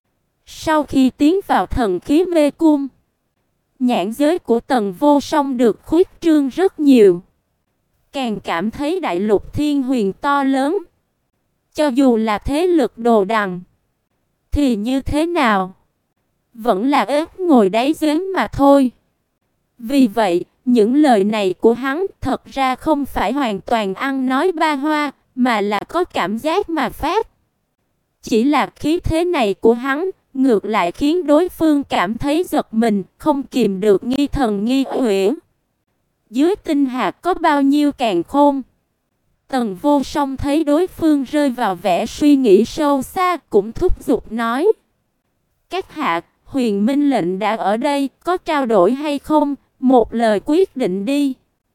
sau khi tiến vào thần khí mê cung, nhãn giới của Tần Vô Song được khuyết trương rất nhiều, càng cảm thấy Đại Lục Thiên Huyền to lớn. Cho dù là thế lực Đồ Đằng thì như thế nào, vẫn là ếch ngồi đáy giếng mà thôi. Vì vậy, những lời này của hắn thật ra không phải hoàn toàn ăn nói ba hoa, mà là có cảm giác mà phát. Chỉ là khí thế này của hắn, ngược lại khiến đối phương cảm thấy giật mình, không kìm được nghi thần nghi uyển. Dưới tinh hà có bao nhiêu càn khôn? Tần Vô Song thấy đối phương rơi vào vẻ suy nghĩ sâu xa, cũng thúc giục nói: "Các hạ, Huyền Minh lệnh đã ở đây, có trao đổi hay không? Một lời quyết định đi."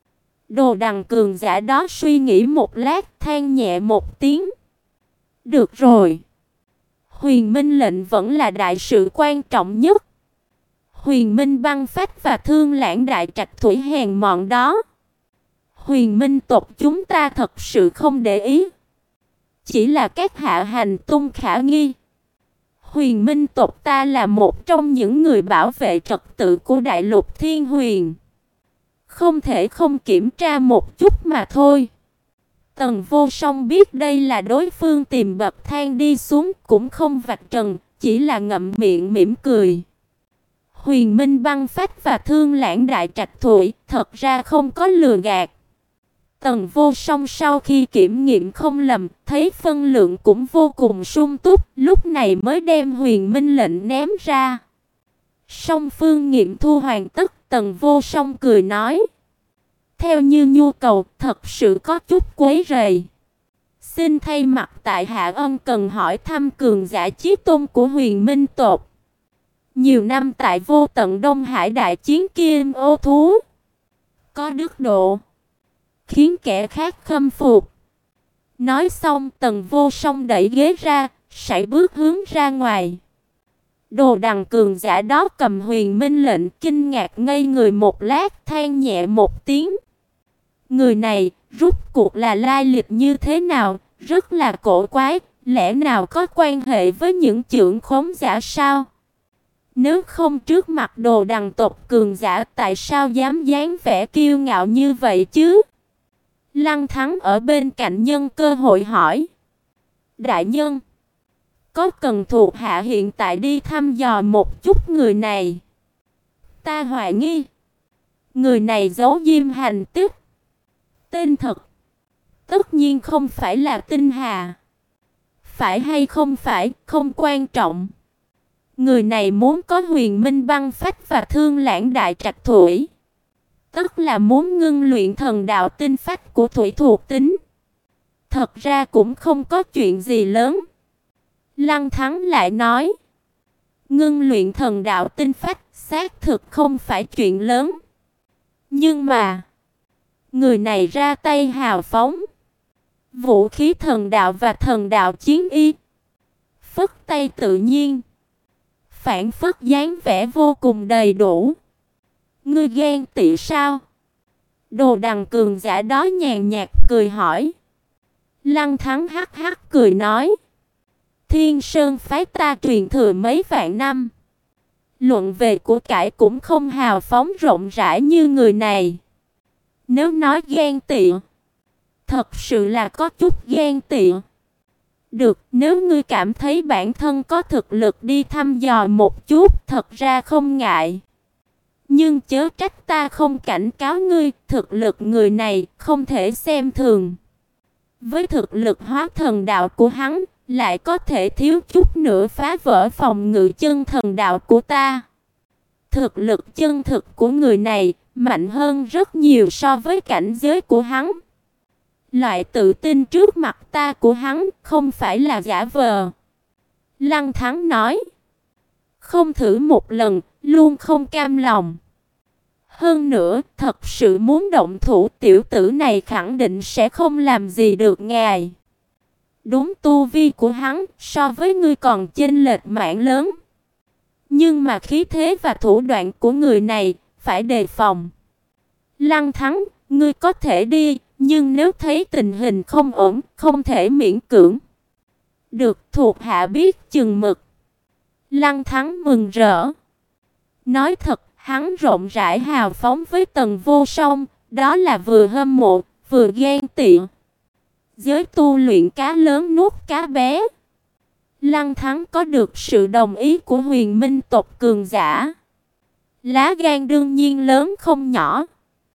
Đồ Đằng cường giả đó suy nghĩ một lát, than nhẹ một tiếng: "Được rồi. Huyền Minh lệnh vẫn là đại sự quan trọng nhất. Huyền Minh băng phách và Thương Lãng đại trạch thủy hèn mọn đó, Huyền Minh tộc chúng ta thật sự không để ý. Chỉ là các hạ hành tung khả nghi. Huyền Minh tộc ta là một trong những người bảo vệ trật tự của đại lục Thiên Huyền, không thể không kiểm tra một chút mà thôi." Tần Vô Song biết đây là đối phương tìm bậc thang đi xuống, cũng không vạch trần, chỉ là ngậm miệng mỉm cười. Huyền Minh băng phách và Thương Lãng đại trạch thủy thật ra không có lừa gạt. Tần Vô Song sau khi kiểm nghiệm không lầm, thấy phân lượng cũng vô cùng sung túc, lúc này mới đem Huyền Minh lệnh ném ra. Song phương nghiệm thu hoàn tất, Tần Vô Song cười nói: "Theo như nhu cầu, thật sự có chút quấy rầy. Xin thay mặt tại hạ ân cần hỏi thăm cường giả chí tôn của Huyền Minh tộc. Nhiều năm tại Vô Tận Đông Hải đại chiến kim ô thú, có đức độ, khiến kẻ khác khâm phục." Nói xong, Tần Vô Song đẩy ghế ra, sải bước hướng ra ngoài. Đồ Đằng cường giả đó cầm Huyền Minh lệnh, kinh ngạc ngây người một lát, than nhẹ một tiếng: "Người này rốt cuộc là lai lịch như thế nào, rất là cổ quái, lẽ nào có quan hệ với những chưởng khống giả sao? Nếu không trước mặt Đồ Đằng tộc cường giả, tại sao dám dáng vẻ kiêu ngạo như vậy chứ?" Lăng Thắng ở bên cạnh nhân cơ hội hỏi: "Đại nhân, có cần thuộc hạ hiện tại đi thăm dò một chút người này? Ta hoài nghi người này giấu diêm hành tích. Tên thật tất nhiên không phải là Tinh Hà. Phải hay không phải, không quan trọng. Người này muốn có Huyền Minh băng phách và Thương Lãng đại trạch thủy, tức là muốn ngưng luyện thần đạo tinh phách của thủy thuộc tính. Thật ra cũng không có chuyện gì lớn." Lăng Thắng lại nói: "Ngưng luyện thần đạo tinh phách xác thực không phải chuyện lớn. Nhưng mà người này ra tay hào phóng, vũ khí thần đạo và thần đạo chiến y, phất tay tự nhiên, phản phất dáng vẻ vô cùng đầy đủ. Ngươi ghen tị sao?" Đồ Đằng cường giả đó nhàn nhạt cười hỏi. Lăng Thắng hắc hắc cười nói: "Thiên Sơn phái ta truyền thừa mấy vạn năm, luận về của cải cũng không hào phóng rộng rãi như người này. Nếu nói ghen tị, thật sự là có chút ghen tị. Được, nếu ngươi cảm thấy bản thân có thực lực đi thăm dò một chút, thật ra không ngại. Nhưng chớ trách ta không cảnh cáo ngươi, thực lực người này không thể xem thường. Với thực lực hóa thần đạo của hắn, lại có thể thiếu chút nữa phá vỡ phòng ngự chân thần đạo của ta. Thực lực chân thực của người này mạnh hơn rất nhiều so với cảnh giới của hắn. Loại tự tin trước mặt ta của hắn không phải là giả vờ." Lăng Thắng nói: "Không thử một lần, luôn không cam lòng. Hơn nữa, thật sự muốn động thủ, tiểu tử này khẳng định sẽ không làm gì được ngài. Đúng, tu vi của hắn so với ngươi còn chênh lệch mảng lớn. Nhưng mà khí thế và thủ đoạn của người này phải đề phòng. Lăng Thắng, ngươi có thể đi, nhưng nếu thấy tình hình không ổn, không thể miễn cưỡng." "Được, thuộc hạ biết chừng mực." Lăng Thắng mừng rỡ. Nói thật, hắn rộng rãi hào phóng với Tần Vô Song, đó là vừa hâm mộ, vừa ghen tị. Giới tu luyện cá lớn nuốt cá bé. Lăng Thắng có được sự đồng ý của Huyền Minh tộc cường giả, lá gan đương nhiên lớn không nhỏ.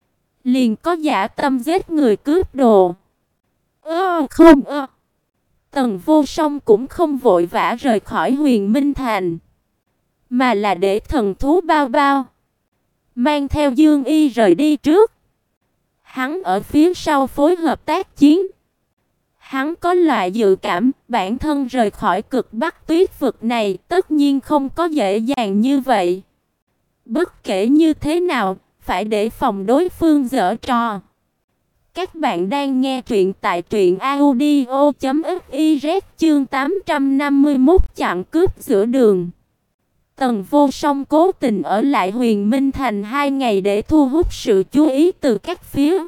Liền có dã tâm giết người cướp đồ. Ơ không ơ. Tần Vô Song cũng không vội vã rời khỏi Huyền Minh Thành, mà là để thần thú Bao Bao mang theo Dương Y rời đi trước. Hắn ở phía sau phối hợp tác chiến. Hắn có loại dự cảm bản thân rời khỏi Cực Bắc Tuyết vực này tất nhiên không có dễ dàng như vậy. Bất kể như thế nào, phải để phòng đối phương giở trò. Các bạn đang nghe truyện tại truyện audio chấm fiz chương tám trăm năm mươi mốt chặn cướp giữa đường. Tần Vô Song cố tình ở lại Huyền Minh Thành hai ngày để thu hút sự chú ý từ các phía.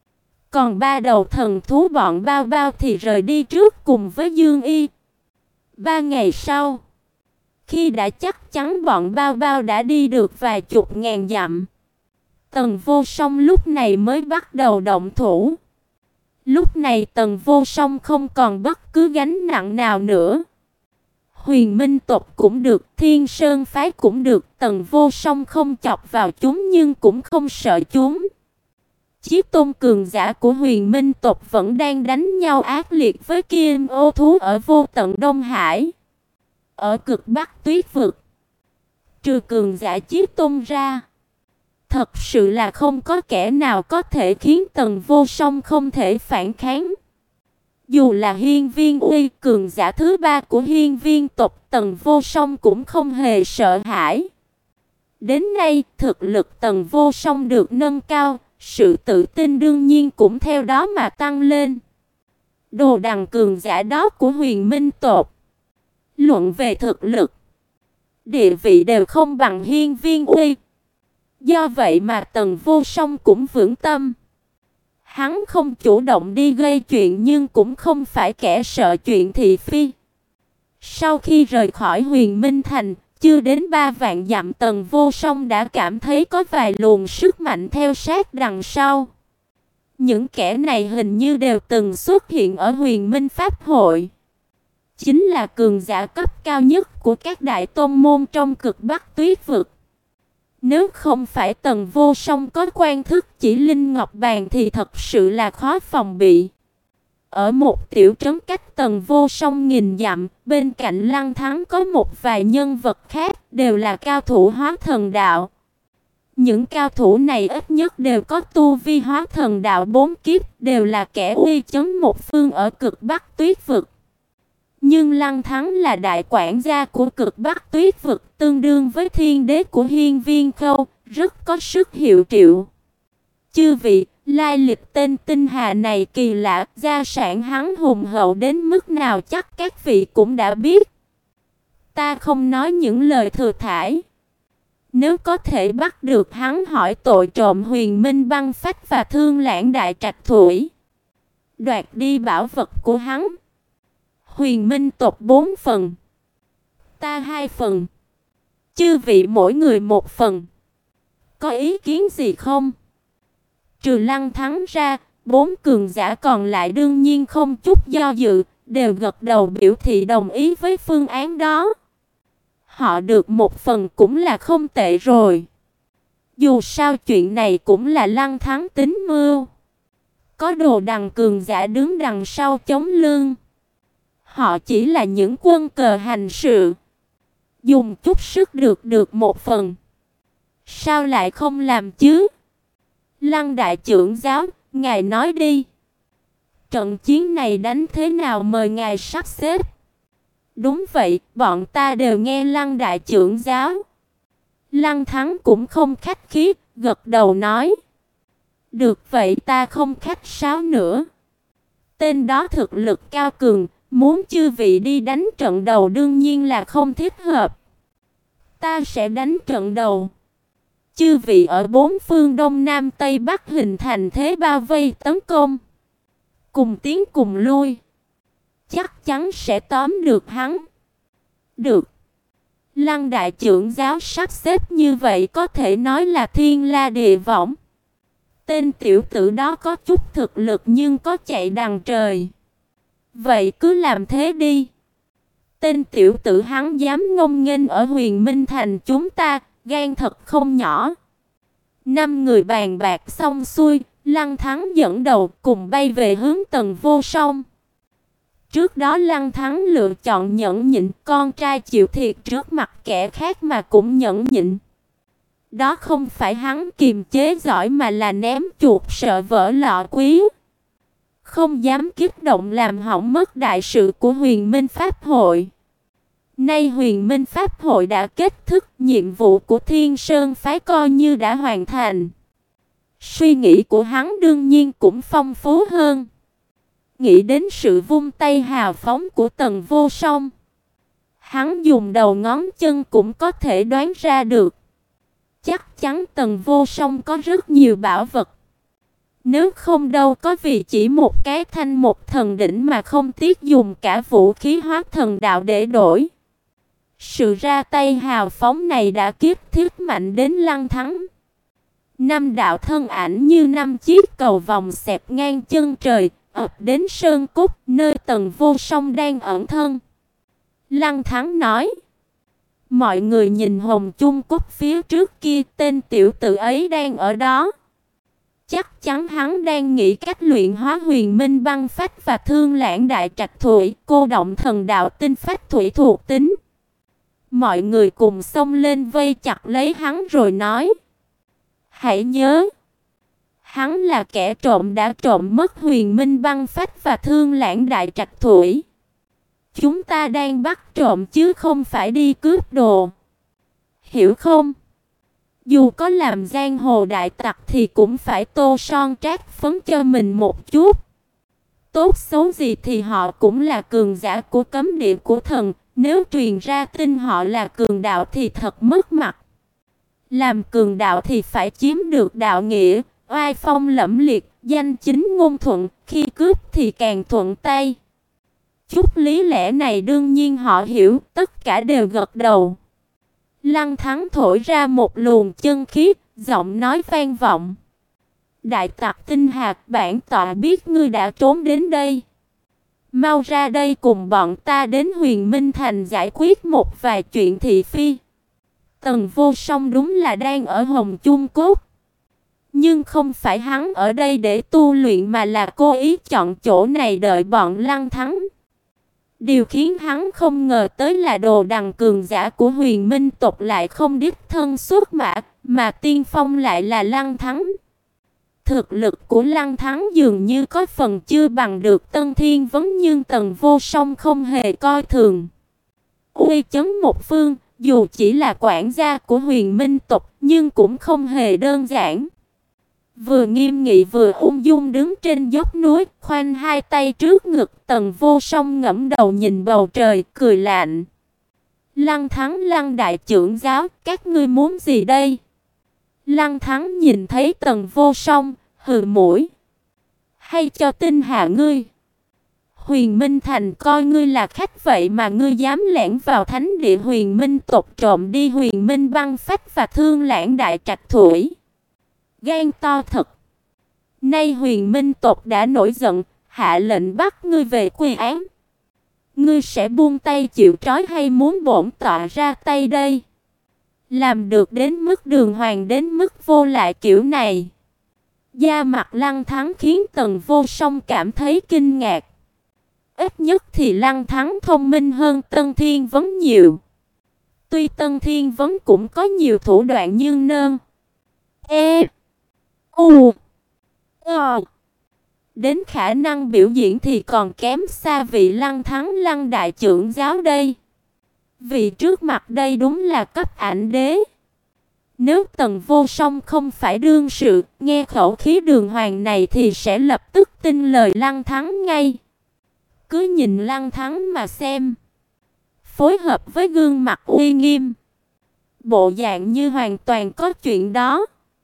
Còn ba đầu thần thú bọn Bao Bao thì rời đi trước cùng với Dương Y. Ba ngày sau, khi đã chắc chắn bọn Bao Bao đã đi được vài chục ngàn dặm, Tần Vô Song lúc này mới bắt đầu động thủ. Lúc này Tần Vô Song không còn bất cứ gánh nặng nào nữa. Huyền Minh tộc cũng được, Thiên Sơn phái cũng được, Tần Vô Song không chọc vào chúng nhưng cũng không sợ chúng. Chiếc tôn cường giả của Huyền Minh tộc vẫn đang đánh nhau ác liệt với Kim Ô thú ở vô tận Đông Hải. Ở Cực Bắc Tuyết vực, trừ cường giả Chiếc tôn ra, thật sự là không có kẻ nào có thể khiến Tần Vô Song không thể phản kháng. Dù là Hiên Viên Uy, cường giả thứ ba của Hiên Viên tộc, Tần Vô Song cũng không hề sợ hãi. Đến nay, thực lực Tần Vô Song được nâng cao, sự tự tin đương nhiên cũng theo đó mà tăng lên. Đồ đằng cường giả đó của Huyền Minh tộc, luận về thực lực, địa vị đều không bằng Hiên Viên Uy. Do vậy mà Tần Vô Song cũng vững tâm. Hắn không chủ động đi gây chuyện nhưng cũng không phải kẻ sợ chuyện thị phi. Sau khi rời khỏi Huyền Minh Thành, chưa đến ba vạn dặm, Tần Vô Song đã cảm thấy có vài luồng sức mạnh theo sát đằng sau. Những kẻ này hình như đều từng xuất hiện ở Huyền Minh Pháp hội. Chính là cường giả cấp cao nhất của các đại tôn môn trong Cực Bắc Tuyết vực. Nếu không phải Tần Vô Song có quan thức chỉ linh ngọc bàn thì thật sự là khó phòng bị. Ở một tiểu trấn cách Tần Vô Song nghìn dặm, bên cạnh Lăng Thắng có một vài nhân vật khác, đều là cao thủ hóa thần đạo. Những cao thủ này ít nhất đều có tu vi hóa thần đạo bốn kiếp, đều là kẻ uy chấn một phương ở Cực Bắc Tuyết vực. Nhưng Lăng Thắng là đại quản gia của Cực Bắc Tuyết vực, tương đương với thiên đế của Hiên Viên Khâu, rất có sức hiệu triệu. Chư vị, lai lịch tên Tinh Hà này kỳ lạ, gia sản hắn hùng hậu đến mức nào chắc các vị cũng đã biết. Ta không nói những lời thừa thãi. Nếu có thể bắt được hắn hỏi tội trộm Huyền Minh băng phách và Thương Lãng đại trạch thủy, đoạt đi bảo vật của hắn, Huyền Minh tộc bốn phần, ta hai phần, chư vị mỗi người một phần. Có ý kiến gì không? Trừ Lăng Thắng ra, bốn cường giả còn lại đương nhiên không chút do dự, đều gật đầu biểu thị đồng ý với phương án đó. Họ được một phần cũng là không tệ rồi. Dù sao chuyện này cũng là Lăng Thắng tính mưu. Có đồ đằng cường giả đứng đằng sau chống lưng. Họ chỉ là những quân cờ hành sự. Dùng chút sức được được một phần. Sao lại không làm chứ? Lăng đại trưởng giáo, ngài nói đi. Trận chiến này đánh thế nào mời ngài sắp xếp? Đúng vậy, bọn ta đều nghe Lăng đại trưởng giáo. Lăng Thắng cũng không khách khí, gật đầu nói. Được vậy ta không khách sáo nữa. Tên đó thực lực cao cường, muốn chư vị đi đánh trận đầu đương nhiên là không thích hợp. Ta sẽ đánh trận đầu. Chư vị ở bốn phương đông nam tây bắc hình thành thế bao vây tấn công. Cùng tiến cùng lui. Chắc chắn sẽ tóm được hắn. Được. Lăng đại trưởng giáo sắp xếp như vậy có thể nói là thiên la địa võng. Tên tiểu tử đó có chút thực lực nhưng có chạy đằng trời. Vậy cứ làm thế đi. Tên tiểu tử hắn dám ngông nghênh ở Huyền Minh Thành chúng ta, gan thật không nhỏ. Năm người bàn bạc xong xuôi, Lăng Thắng dẫn đầu cùng bay về hướng Tần Vô Song. trước đó Lăng Thắng lựa chọn nhẫn nhịn, con trai chịu thiệt trước mặt kẻ khác mà cũng nhẫn nhịn. Đó không phải hắn kiềm chế giỏi mà là ném chuột sợ vỡ lọ quý. Không dám kích động làm hỏng mất đại sự của Huyền Minh Pháp Hội. Nay Huyền Minh Pháp Hội đã kết thúc, nhiệm vụ của Thiên Sơn phái coi như đã hoàn thành. Suy nghĩ của hắn đương nhiên cũng phong phú hơn. Nghĩ đến sự vung tay hào phóng của Tần Vô Song, hắn dùng đầu ngón chân cũng có thể đoán ra được. Chắc chắn Tần Vô Song có rất nhiều bảo vật. Nếu không đâu có vì chỉ một cái thanh một thần đỉnh mà không tiếc dùng cả vũ khí hóa thần đạo để đổi. Sự ra tay hào phóng này đã kiếp thiết mạnh đến Lăng Thắng. Năm đạo thân ảnh như năm chiếc cầu vòng xẹp ngang chân trời, ập đến sơn cốt nơi Tần Vô Song đang ẩn thân. Lăng Thắng nói: mọi người nhìn hồng chung cốt phía trước kia, tên tiểu tử ấy đang ở đó. Chắc chắn hắn đang nghĩ cách luyện hóa Huyền Minh băng phách và Thương Lãng đại trạch thủy, cô động thần đạo tinh phách thủy thuộc tính. Mọi người cùng xông lên vây chặt lấy hắn rồi nói: hãy nhớ, hắn là kẻ trộm đã trộm mất Huyền Minh băng phách và Thương Lãng đại trạch thủy. Chúng ta đang bắt trộm chứ không phải đi cướp đồ. Hiểu không? Dù có làm giang hồ đại tặc thì cũng phải tô son trát phấn cho mình một chút. Tốt xấu gì thì họ cũng là cường giả của cấm địa của thần. Nếu truyền ra tin họ là cường đạo thì thật mất mặt. Làm cường đạo thì phải chiếm được đạo nghĩa, oai phong lẫm liệt, danh chính ngôn thuận. Khi cướp thì càng thuận tay. Chút lý lẽ này đương nhiên họ hiểu, tất cả đều gật đầu. Lăng Thắng thổi ra một luồng chân khí, giọng nói vang vọng: đại tặc Tinh Hạc, bản tọa biết ngươi đã trốn đến đây. Mau ra đây cùng bọn ta đến Huyền Minh Thành giải quyết một vài chuyện thị phi. Tần Vô Song đúng là đang ở Hồng Chung Cốt, nhưng không phải hắn ở đây để tu luyện mà là cố ý chọn chỗ này đợi bọn Lăng Thắng. Điều khiến hắn không ngờ tới là đồ đằng cường giả của Huyền Minh tộc lại không đích thân xuất mã, mà tiên phong lại là Lăng Thắng. Thực lực của Lăng Thắng dường như có phần chưa bằng được Tân Thiên Vấn, nhưng Tần Vô Song không hề coi thường. Uy chấn một phương, dù chỉ là quản gia của Huyền Minh tộc nhưng cũng không hề đơn giản. Vừa nghiêm nghị vừa ung dung đứng trên dốc núi, khoanh hai tay trước ngực, Tần Vô Song ngẩng đầu nhìn bầu trời, cười lạnh. Lăng Thắng, Lăng đại trưởng giáo, các ngươi muốn gì đây? Lăng Thắng nhìn thấy Tần Vô Song, hừ mũi. Hay cho tin hạ ngươi. Huyền Minh Thành coi ngươi là khách vậy mà ngươi dám lẻn vào thánh địa Huyền Minh tộc trộm đi Huyền Minh băng phách và Thương Lãng đại trạch thủy. Gan to thật. Nay Huyền Minh tộc đã nổi giận, hạ lệnh bắt ngươi về quy án. Ngươi sẽ buông tay chịu trói hay muốn bổn tọa ra tay đây? Làm được đến mức đường hoàng đến mức vô lại kiểu này. Da mặt Lăng Thắng khiến Tần Vô Song cảm thấy kinh ngạc. Ít nhất thì Lăng Thắng thông minh hơn Tân Thiên Vấn nhiều. Tuy Tân Thiên Vấn cũng có nhiều thủ đoạn nhưng nơn E U Ờ đến khả năng biểu diễn thì còn kém xa vị Lăng Thắng Lăng đại trưởng giáo đây. Vị trước mặt đây đúng là cấp ảnh đế. Nếu Tần Vô Song không phải đương sự, nghe khẩu khí đường hoàng này thì sẽ lập tức tin lời Lăng Thắng ngay. Cứ nhìn Lăng Thắng mà xem. Phối hợp với gương mặt uy nghiêm, bộ dạng như hoàn toàn có chuyện đó.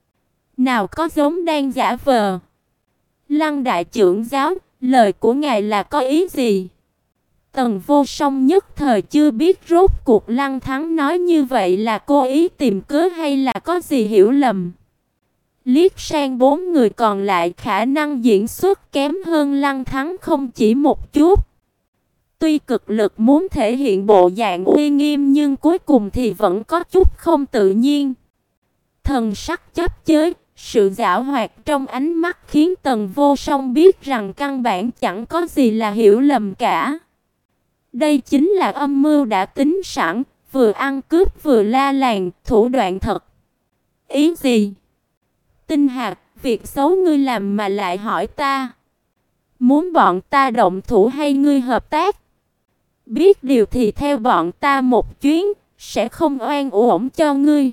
Nào có giống đang giả vờ. Lăng đại trưởng giáo, lời của ngài là có ý gì? Tần Vô Song nhất thời chưa biết rốt cuộc Lăng Thắng nói như vậy là cố ý tìm cớ hay là có gì hiểu lầm. Liếc sang bốn người còn lại, khả năng diễn xuất kém hơn Lăng Thắng không chỉ một chút. Tuy cực lực muốn thể hiện bộ dạng uy nghiêm nhưng cuối cùng thì vẫn có chút không tự nhiên. Thần sắc chấp chới, sự giảo hoạt trong ánh mắt khiến Tần Vô Song biết rằng căn bản chẳng có gì là hiểu lầm cả. Đây chính là âm mưu đã tính sẵn, vừa ăn cướp vừa la làng, thủ đoạn thật. Ý gì? Tinh Hạc, việc xấu ngươi làm mà lại hỏi ta. Muốn bọn ta động thủ hay ngươi hợp tác? Biết điều thì theo bọn ta một chuyến, sẽ không oan uổng cho ngươi.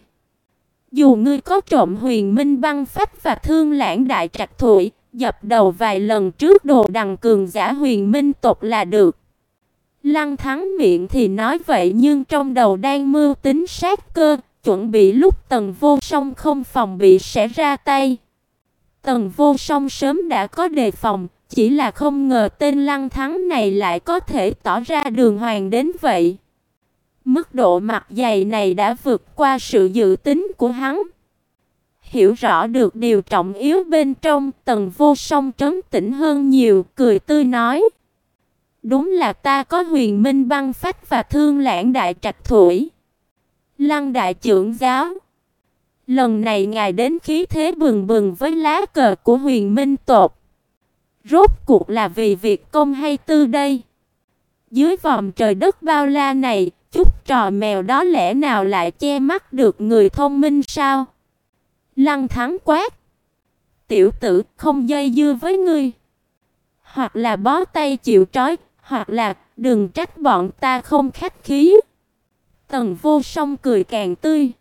Dù ngươi có trộm Huyền Minh băng phách và Thương Lãng đại trạch thủy, dập đầu vài lần trước đồ đằng cường giả Huyền Minh tộc là được. Lăng Thắng miệng thì nói vậy nhưng trong đầu đang mưu tính sát cơ, chuẩn bị lúc Tần Vô Song không phòng bị sẽ ra tay. Tần Vô Song sớm đã có đề phòng, chỉ là không ngờ tên Lăng Thắng này lại có thể tỏ ra đường hoàng đến vậy. Mức độ mặt dày này đã vượt qua sự dự tính của hắn. Hiểu rõ được điều trọng yếu bên trong, Tần Vô Song trấn tĩnh hơn nhiều, cười tươi nói: đúng là ta có Huyền Minh băng phách và Thương Lãng đại trạch thủy. Lăng đại trưởng giáo, lần này ngài đến khí thế bừng bừng với lá cờ của Huyền Minh tộc, rốt cuộc là vì việc công hay tư đây? Dưới vòm trời đất bao la này, chút trò mèo đó lẽ nào lại che mắt được người thông minh sao? Lăng Thắng quát: tiểu tử, không dây dưa với ngươi. Hoặc là bó tay chịu trói, hoặc là đừng trách bọn ta không khách khí. Tần Vô Song cười càng tươi.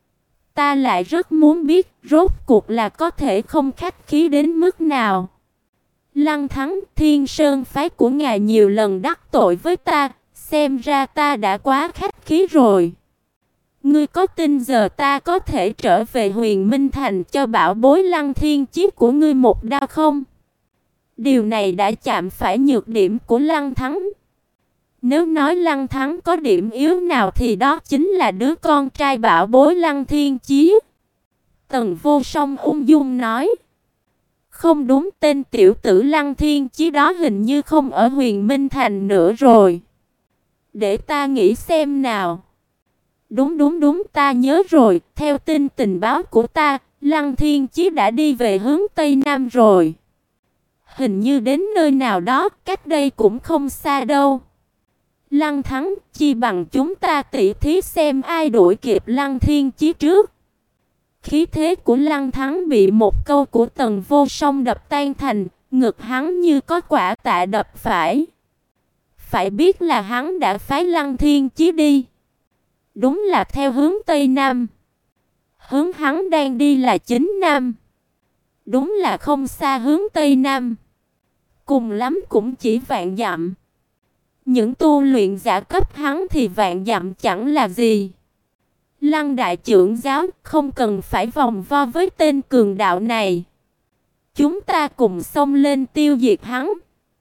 Ta lại rất muốn biết rốt cuộc là có thể không khách khí đến mức nào. Lăng Thắng, Thiên Sơn phái của ngài nhiều lần đắc tội với ta, xem ra ta đã quá khách khí rồi. Ngươi có tin giờ ta có thể trở về Huyền Minh Thành cho bảo bối Lăng Thiên Chiếc của ngươi một đao không? Điều này đã chạm phải nhược điểm của Lăng Thắng. Nếu nói Lăng Thắng có điểm yếu nào thì đó chính là đứa con trai bảo bối Lăng Thiên Chí. Tần Vô Song ung dung nói: không đúng, tên tiểu tử Lăng Thiên Chí đó hình như không ở Huyền Minh Thành nữa rồi. Để ta nghĩ xem nào. Đúng đúng đúng, ta nhớ rồi, theo tin tình báo của ta, Lăng Thiên Chí đã đi về hướng Tây Nam rồi. Hình như đến nơi nào đó, cách đây cũng không xa đâu. Lăng Thắng, chi bằng chúng ta tỉ thí xem ai đuổi kịp Lăng Thiên Chí trước. Khí thế của Lăng Thắng bị một câu của Tần Vô Song đập tan thành, ngực hắn như có quả tạ đập phải. Phải biết là hắn đã phái Lăng Thiên Chí đi, đúng là theo hướng Tây Nam. Hướng hắn đang đi là chính Nam, đúng là không xa hướng Tây Nam. Cùng lắm cũng chỉ vạn dặm. Những tu luyện giả cấp hắn thì vạn dặm chẳng là gì. Lăng đại trưởng giáo, không cần phải vòng vo với tên cường đạo này. Chúng ta cùng xông lên tiêu diệt hắn.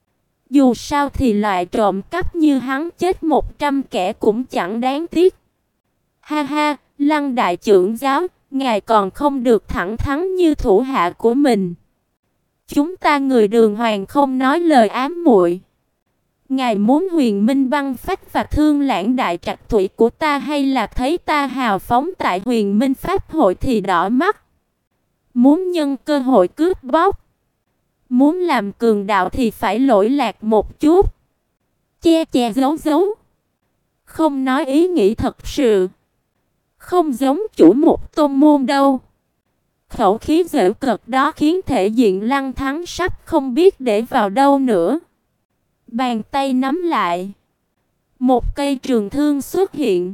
Dù sao thì loại trộm cắp như hắn chết một trăm kẻ cũng chẳng đáng tiếc. Ha ha, Lăng đại trưởng giáo, ngài còn không được thẳng thắn như thủ hạ của mình. Chúng ta người Đường Hoàng không nói lời ám muội. Ngài muốn Huyền Minh băng phách và Thương Lãng đại trạch thủy của ta, hay là thấy ta hào phóng tại Huyền Minh pháp hội thì đỏ mắt? Muốn nhân cơ hội cướp bóc, muốn làm cường đạo thì phải lỗi lạc một chút, che che giấu giấu, không nói ý nghĩ thật sự, không giống chủ một tôn môn đâu. Khẩu khí giễu cợt đó khiến thể diện Lăng Thắng sắp không biết để vào đâu nữa. Bàn tay nắm lại, một cây trường thương xuất hiện.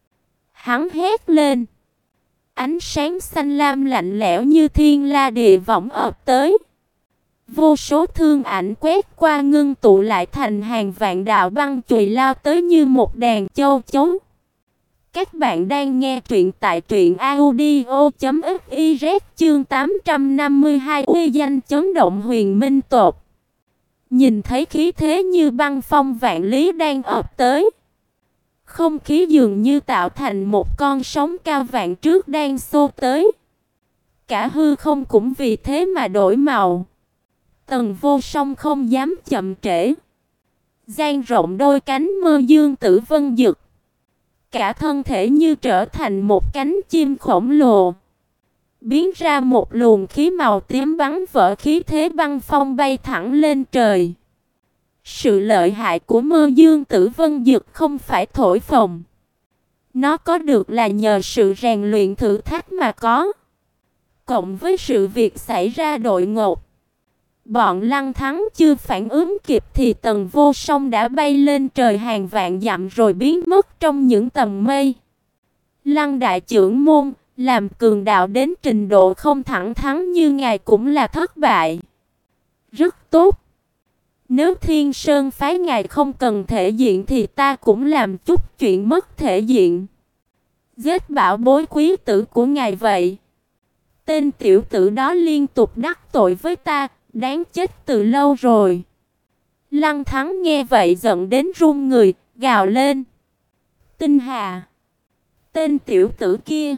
Hắn hét lên. Ánh sáng xanh lam lạnh lẽo như thiên la địa võng ập tới. Vô số thương ảnh quét qua ngưng tụ lại thành hàng vạn đạo băng chùy lao tới như một đàn châu chấu. Các bạn đang nghe truyện tại truyện audio chấm fiz chương tám trăm năm mươi hai uy danh chấn động Huyền Minh tộc. Nhìn thấy khí thế như băng phong vạn lý đang ập tới, không khí dường như tạo thành một con sóng cao vạn trước đang xô tới. Cả hư không cũng vì thế mà đổi màu. Tần Vô Song không dám chậm trễ, dang rộng đôi cánh mơ dương tử vân dực, cả thân thể như trở thành một cánh chim khổng lồ, biến ra một luồng khí màu tím bắn vỡ khí thế băng phong bay thẳng lên trời. Sự lợi hại của Mơ Dương Tử Vân Dực không phải thổi phồng. Nó có được là nhờ sự rèn luyện thử thách mà có. Cộng với sự việc xảy ra đột ngột. Bọn Lăng Thắng chưa phản ứng kịp thì Tần Vô Song đã bay lên trời hàng vạn dặm rồi biến mất trong những tầng mây. Lăng đại trưởng môn, làm cường đạo đến trình độ không thẳng thắn như ngài cũng là thất bại. Rất tốt. Nếu Thiên Sơn phái ngài không cần thể diện thì ta cũng làm chút chuyện mất thể diện. Giết bảo bối quý tử của ngài vậy. Tên tiểu tử đó liên tục đắc tội với ta, đáng chết từ lâu rồi. Lăng Thắng nghe vậy giận đến run người, gào lên. Tinh Hà! Tên tiểu tử kia!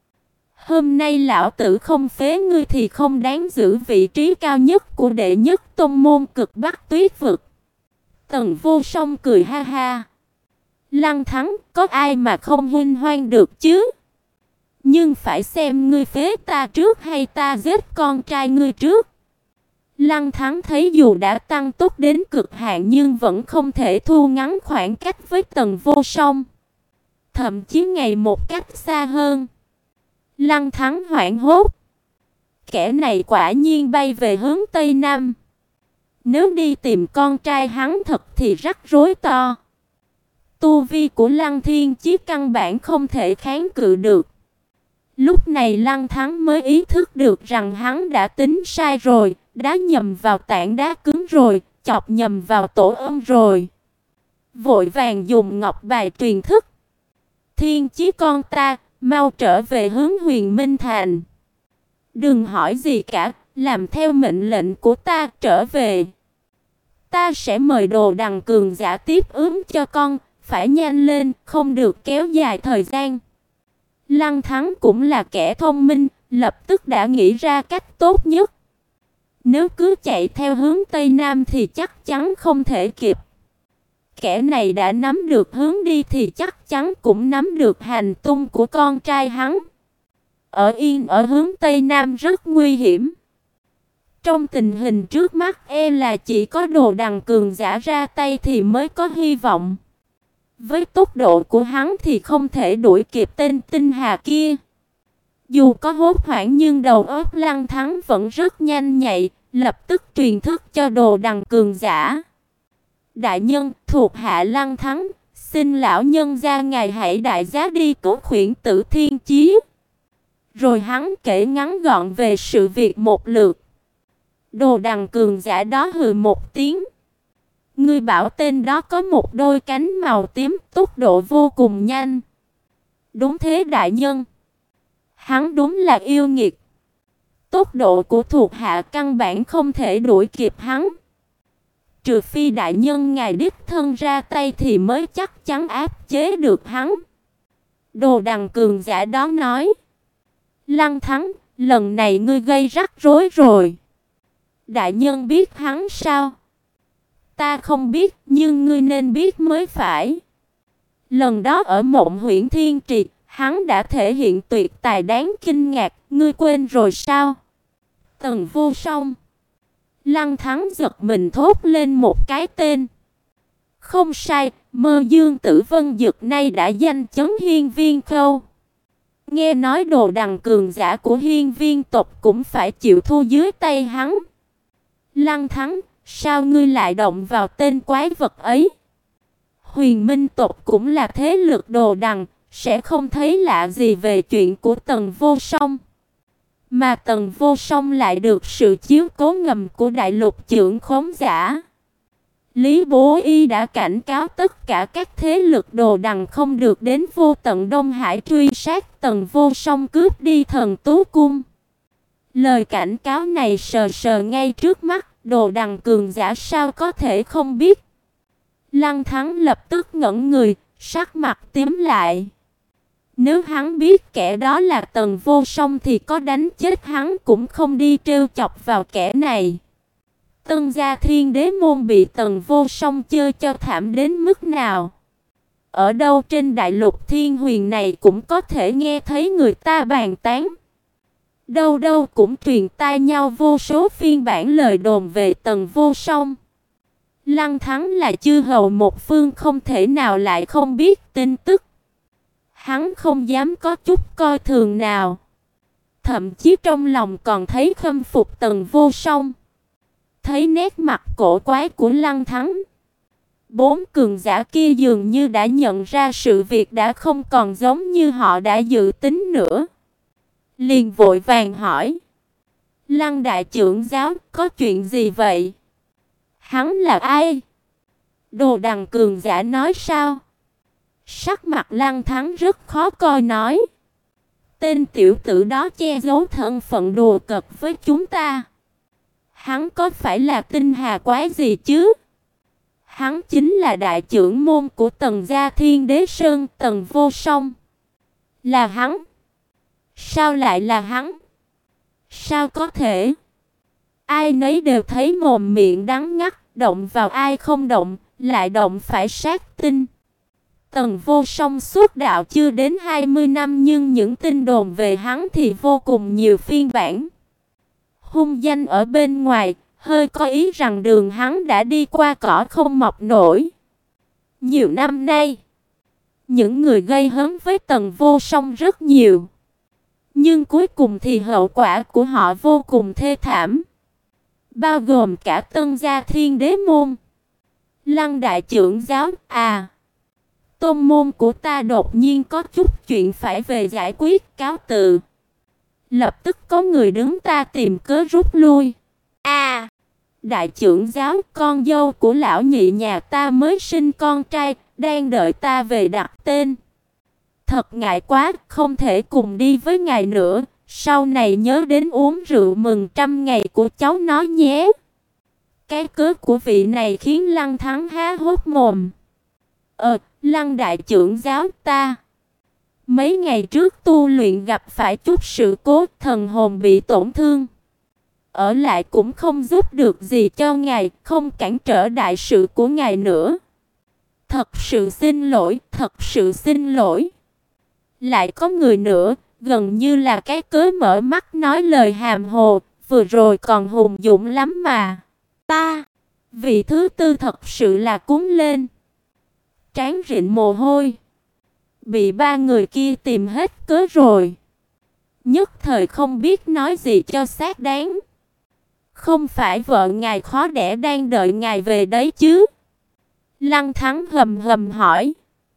Hôm nay lão tử không phế ngươi thì không đáng giữ vị trí cao nhất của đệ nhất tông môn Cực Bắc Tuyết vực. Tần Vô Song cười ha ha. Lăng Thắng, có ai mà không huynh hoang được chứ? Nhưng phải xem ngươi phế ta trước hay ta giết con trai ngươi trước. Lăng Thắng thấy dù đã tăng tốc đến cực hạn nhưng vẫn không thể thu ngắn khoảng cách với Tần Vô Song. Thậm chí ngày một cách xa hơn. Lăng Thắng hoảng hốt. Kẻ này quả nhiên bay về hướng Tây Nam. Nếu đi tìm con trai hắn thật thì rắc rối to. Tu vi của Lăng Thiên Chí căn bản không thể kháng cự được. Lúc này Lăng Thắng mới ý thức được rằng hắn đã tính sai rồi, đá nhầm vào tảng đá cứng rồi, chọc nhầm vào tổ ong rồi. Vội vàng dùng ngọc bài truyền thức. Thiên Chí con ta, mau trở về hướng Huyền Minh Thành. Đừng hỏi gì cả, làm theo mệnh lệnh của ta trở về. Ta sẽ mời Đồ Đằng cường giả tiếp ứng cho con, phải nhanh lên, không được kéo dài thời gian. Lăng Thắng cũng là kẻ thông minh, lập tức đã nghĩ ra cách tốt nhất. Nếu cứ chạy theo hướng Tây Nam thì chắc chắn không thể kịp. Kẻ này đã nắm được hướng đi thì chắc chắn cũng nắm được hành tung của con trai hắn. Ở yên ở hướng Tây Nam rất nguy hiểm. Trong tình hình trước mắt e là chỉ có Đồ Đằng cường giả ra tay thì mới có hy vọng. Với tốc độ của hắn thì không thể đuổi kịp tên Tinh Hà kia. Dù có hốt hoảng nhưng đầu óc Lăng Thắng vẫn rất nhanh nhạy, lập tức truyền thức cho Đồ Đằng cường giả. Đại nhân, thuộc hạ Lăng Thắng, xin lão nhân gia ngài hãy đại giá đi cứu khuyển tử Thiên Chí. Rồi hắn kể ngắn gọn về sự việc một lượt. Đồ Đằng cường giả đó hừ một tiếng. Ngươi bảo tên đó có một đôi cánh màu tím, tốc độ vô cùng nhanh. Đúng thế đại nhân. Hắn đúng là yêu nghiệt. Tốc độ của thuộc hạ căn bản không thể đuổi kịp hắn. Trừ phi đại nhân ngài đích thân ra tay thì mới chắc chắn áp chế được hắn. Đồ Đằng cường giả đó nói. Lăng Thắng, lần này ngươi gây rắc rối rồi. Đại nhân biết hắn sao? Ta không biết, nhưng ngươi nên biết mới phải. Lần đó ở Mộng Huyễn Thiên Trì, hắn đã thể hiện tuyệt tài đáng kinh ngạc, ngươi quên rồi sao? Tần Vô Song. Lăng Thắng giật mình thốt lên một cái tên. Không sai, Mơ Dương Tử Vân Dực nay đã danh chấn Hiên Viên Khâu. Nghe nói Đồ Đằng cường giả của Hiên Viên tộc cũng phải chịu thua dưới tay hắn. Lăng Thắng, sao ngươi lại động vào tên quái vật ấy? Huyền Minh tộc cũng là thế lực Đồ Đằng, sẽ không thấy lạ gì về chuyện của Tần Vô Song. Mà Tần Vô Song lại được sự chiếu cố ngầm của đại lục trưởng khống giả. Lý Bố Y đã cảnh cáo tất cả các thế lực Đồ Đằng không được đến vô tận Đông Hải truy sát Tần Vô Song cướp đi Thần Tú Cung. Lời cảnh cáo này sờ sờ ngay trước mắt, Đồ Đằng cường giả sao có thể không biết. Lăng Thắng lập tức ngẩn người, sắc mặt tím lại. Nếu hắn biết kẻ đó là Tần Vô Song thì có đánh chết hắn cũng không đi trêu chọc vào kẻ này. Tân gia Thiên Đế môn bị Tần Vô Song chơi cho thảm đến mức nào? Ở đâu trên đại lục Thiên Huyền này cũng có thể nghe thấy người ta bàn tán. Đâu đâu cũng truyền tai nhau vô số phiên bản lời đồn về Tần Vô Song. Lăng Thắng là chư hầu một phương, không thể nào lại không biết tin tức. Hắn không dám có chút coi thường nào, thậm chí trong lòng còn thấy khâm phục Tần Vô Song. Thấy nét mặt cổ quái của Lăng Thắng, bốn cường giả kia dường như đã nhận ra sự việc đã không còn giống như họ đã dự tính nữa. Liền vội vàng hỏi: Lăng đại trưởng giáo, có chuyện gì vậy? Hắn là ai? Đồ Đằng cường giả nói sao? Sắc mặt Lăng Thắng rất khó coi, nói: Tên tiểu tử đó che giấu thân phận đùa cợt với chúng ta. Hắn có phải là tinh hà quái gì chứ? Hắn chính là đại trưởng môn của Tần gia Thiên Đế Sơn, Tần Vô Song. Là hắn? Sao lại là hắn? Sao có thể? Ai nấy đều thấy mồm miệng đắng ngắt, động vào ai không động, lại động phải sát tinh. Tần Vô Song xuất đạo chưa đến hai mươi năm, nhưng những tin đồn về hắn thì vô cùng nhiều phiên bản. Hung danh ở bên ngoài, hơi có ý rằng đường hắn đã đi qua cỏ không mọc nổi. Nhiều năm nay, những người gây hấn với Tần Vô Song rất nhiều, nhưng cuối cùng thì hậu quả của họ vô cùng thê thảm, bao gồm cả Tân gia Thiên Đế môn. Lăng đại trưởng giáo, à, tôn môn của ta đột nhiên có chút chuyện phải về giải quyết, cáo từ. Lập tức có người đứng ta tìm cớ rút lui. À, đại trưởng giáo, con dâu của lão nhị nhà ta mới sinh con trai, đang đợi ta về đặt tên. Thật ngại quá, không thể cùng đi với ngài nữa, sau này nhớ đến uống rượu mừng trăm ngày của cháu nó nhé. Cái cớ của vị này khiến Lăng Thắng há hốc mồm. Ờ, Lăng đại trưởng giáo, ta mấy ngày trước tu luyện gặp phải chút sự cố, thần hồn bị tổn thương. Ở lại cũng không giúp được gì cho ngài, không cản trở đại sự của ngài nữa. Thật sự xin lỗi, thật sự xin lỗi. Lại có người nữa, gần như là cái cớ mở mắt nói lời hàm hồ, vừa rồi còn hùng dũng lắm mà. Ta, vị thứ tư thật sự là cuống lên, trán rịn mồ hôi. Bị ba người kia tìm hết cớ rồi, nhất thời không biết nói gì cho xác đáng. Không phải vợ ngài khó đẻ đang đợi ngài về đấy chứ? Lăng Thắng hầm hầm hỏi.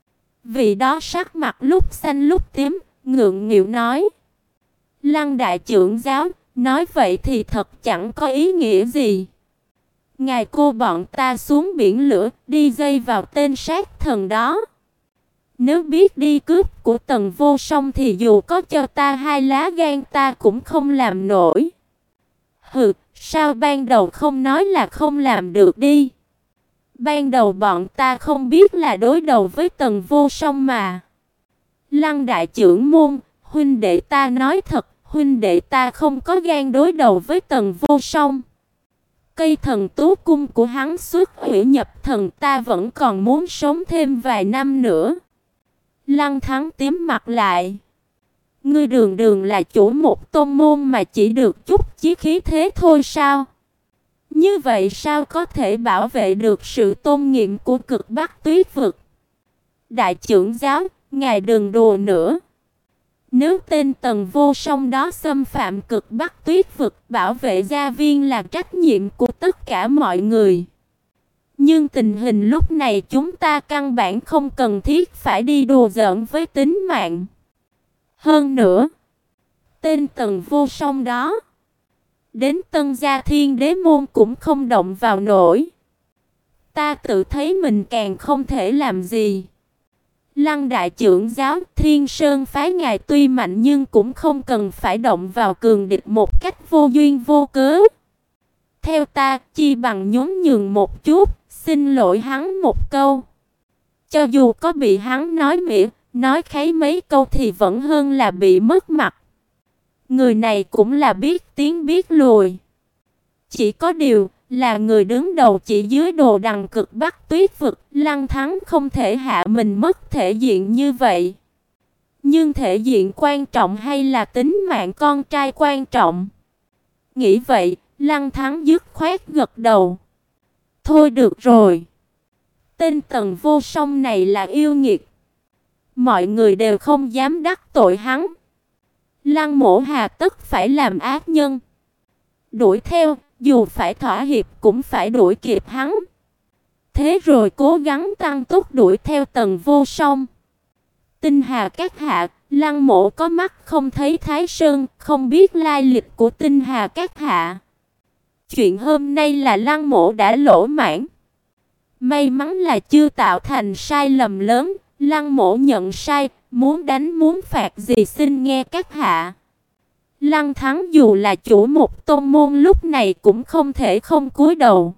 Vị đó sắc mặt lúc xanh lúc tím, ngượng nghịu nói: Lăng đại trưởng giáo, nói vậy thì thật chẳng có ý nghĩa gì. Ngài cô bọn ta xuống biển lửa, đi dây vào tên sát thần đó. Nếu biết đi cướp của Tần Vô Song thì dù có cho ta hai lá gan ta cũng không làm nổi. Hừ, sao ban đầu không nói là không làm được đi? Ban đầu bọn ta không biết là đối đầu với Tần Vô Song mà. Lăng đại trưởng môn, huynh đệ ta nói thật, huynh đệ ta không có gan đối đầu với Tần Vô Song. Cây thần tú cung của hắn xuất hủy nhập thần, ta vẫn còn muốn sống thêm vài năm nữa. Lăng Thắng tím mặt lại. Ngươi đường đường là chủ một tôn môn mà chỉ được chút chí khí thế thôi sao? Như vậy sao có thể bảo vệ được sự tôn nghiêm của Cực Bắc Tuyết vực? Đại trưởng giáo, ngài đừng đùa nữa. Nếu tên Tần Vô Song đó xâm phạm Cực Bắc Tuyết vực, bảo vệ gia viên là trách nhiệm của tất cả mọi người. Nhưng tình hình lúc này chúng ta căn bản không cần thiết phải đi đùa giỡn với tính mạng. Hơn nữa, tên Tần Vô Song đó, đến Tân gia Thiên Đế môn cũng không động vào nổi. Ta tự thấy mình càng không thể làm gì. Lăng đại trưởng giáo, Thiên Sơn phái ngài tuy mạnh nhưng cũng không cần phải động vào cường địch một cách vô duyên vô cớ. Theo ta, chi bằng nhún nhường một chút, xin lỗi hắn một câu. Cho dù có bị hắn nói mỉa, nói kháy mấy câu thì vẫn hơn là bị mất mặt. Người này cũng là biết tiếng biết lùi. Chỉ có điều là người đứng đầu chỉ dưới Đồ Đằng Cực Bắc Tuyết vực, Lăng Thắng không thể hạ mình mất thể diện như vậy. Nhưng thể diện quan trọng hay là tính mạng con trai quan trọng? Nghĩ vậy, Lăng Thắng dứt khoát gật đầu. Thôi được rồi. Tên Tần Vô Song này là yêu nghiệt. Mọi người đều không dám đắc tội hắn. Lăng Mỗ hà tất phải làm ác nhân. Đuổi theo, dù phải thỏa hiệp cũng phải đuổi kịp hắn. Thế rồi cố gắng tăng tốc đuổi theo Tần Vô Song. Tinh Hà Các hạ, Lăng Mỗ có mắt không thấy Thái Sơn, không biết lai lịch của Tinh Hà Các hạ. Chuyện hôm nay là Lăng Mỗ đã lỗ mãn. May mắn là chưa tạo thành sai lầm lớn, Lăng Mỗ nhận sai, muốn đánh muốn phạt gì xin nghe các hạ. Lăng Thắng dù là chủ một tôn môn lúc này cũng không thể không cúi đầu.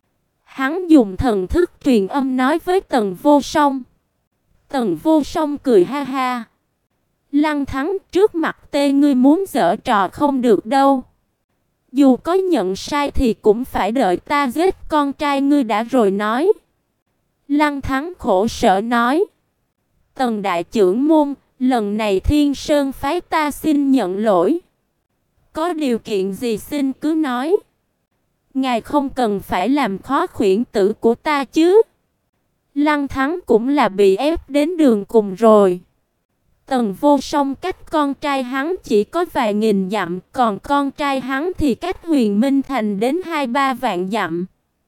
Hắn dùng thần thức truyền âm nói với Tần Vô Song. Tần Vô Song cười ha ha. Lăng Thắng, trước mặt tê ngươi muốn giở trò không được đâu. Dù có nhận sai thì cũng phải đợi ta giết con trai ngươi đã rồi nói. Lăng Thắng khổ sở nói. Tần đại trưởng môn, lần này Thiên Sơn phái ta xin nhận lỗi. Có điều kiện gì xin cứ nói. Ngài không cần phải làm khó khuyển tử của ta chứ. Lăng Thắng cũng là bị ép đến đường cùng rồi. Tần Vô Song cách con trai hắn chỉ có vài nghìn dặm, còn con trai hắn thì cách Huyền Minh Thành đến hai ba vạn dặm.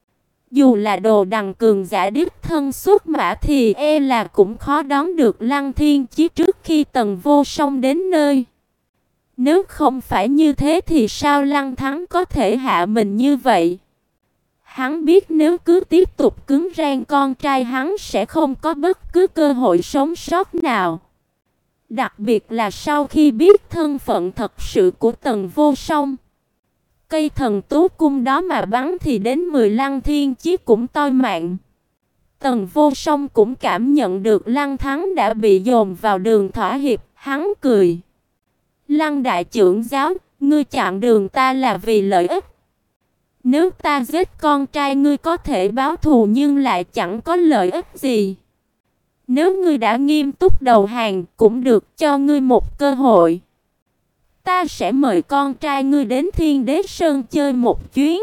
Dù là đồ đằng cường giả đích thân xuất mã thì e là cũng khó đón được Lăng Thiên Chí trước khi Tần Vô Song đến nơi. Nếu không phải như thế thì sao Lăng Thắng có thể hạ mình như vậy? Hắn biết nếu cứ tiếp tục cứng rang con trai hắn sẽ không có bất cứ cơ hội sống sót nào. Đặc biệt là sau khi biết thân phận thật sự của Tần Vô Song. Cây thần tú cung đó mà bắn thì đến mười Lăng Thiên Chí cũng toi mạng. Tần Vô Song cũng cảm nhận được Lăng Thắng đã bị dồn vào đường thỏa hiệp, hắn cười. Lăng đại trưởng giáo, ngươi chặn đường ta là vì lợi ích. Nếu ta giết con trai ngươi có thể báo thù nhưng lại chẳng có lợi ích gì. Nếu ngươi đã nghiêm túc đầu hàng cũng được cho ngươi một cơ hội. Ta sẽ mời con trai ngươi đến Thiên Đế Sơn chơi một chuyến.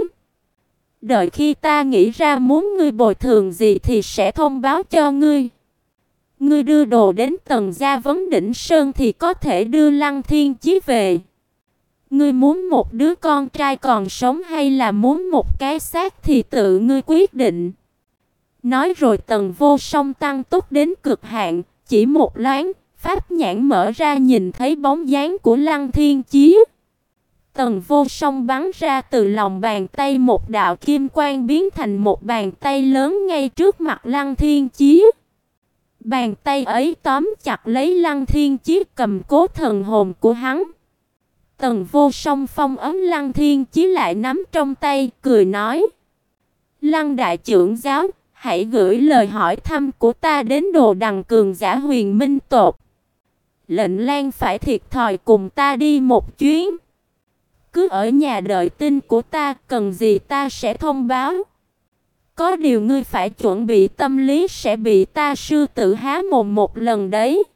Đợi khi ta nghĩ ra muốn ngươi bồi thường gì thì sẽ thông báo cho ngươi. Ngươi đưa đồ đến Tần gia Vấn Đỉnh Sơn thì có thể đưa Lăng Thiên Chí về. Ngươi muốn một đứa con trai còn sống hay là muốn một cái xác thì tự ngươi quyết định. Nói rồi Tần Vô Song tăng tốc đến cực hạn, chỉ một loáng, pháp nhãn mở ra nhìn thấy bóng dáng của Lăng Thiên Chí. Tần Vô Song bắn ra từ lòng bàn tay một đạo kim quang biến thành một bàn tay lớn ngay trước mặt Lăng Thiên Chí. Bàn tay ấy tóm chặt lấy Lăng Thiên Chí, cầm cố thần hồn của hắn. Tần Vô Song phong ấn Lăng Thiên Chí lại nắm trong tay, cười nói: Lăng đại trưởng giáo, hãy gửi lời hỏi thăm của ta đến đồ đằng cường giả Huyền Minh tộc. Lệnh Lan phải thiệt thòi cùng ta đi một chuyến. Cứ ở nhà đợi tin của ta, cần gì ta sẽ thông báo. Có điều ngươi phải chuẩn bị tâm lý sẽ bị ta sư tử há mồm một lần đấy.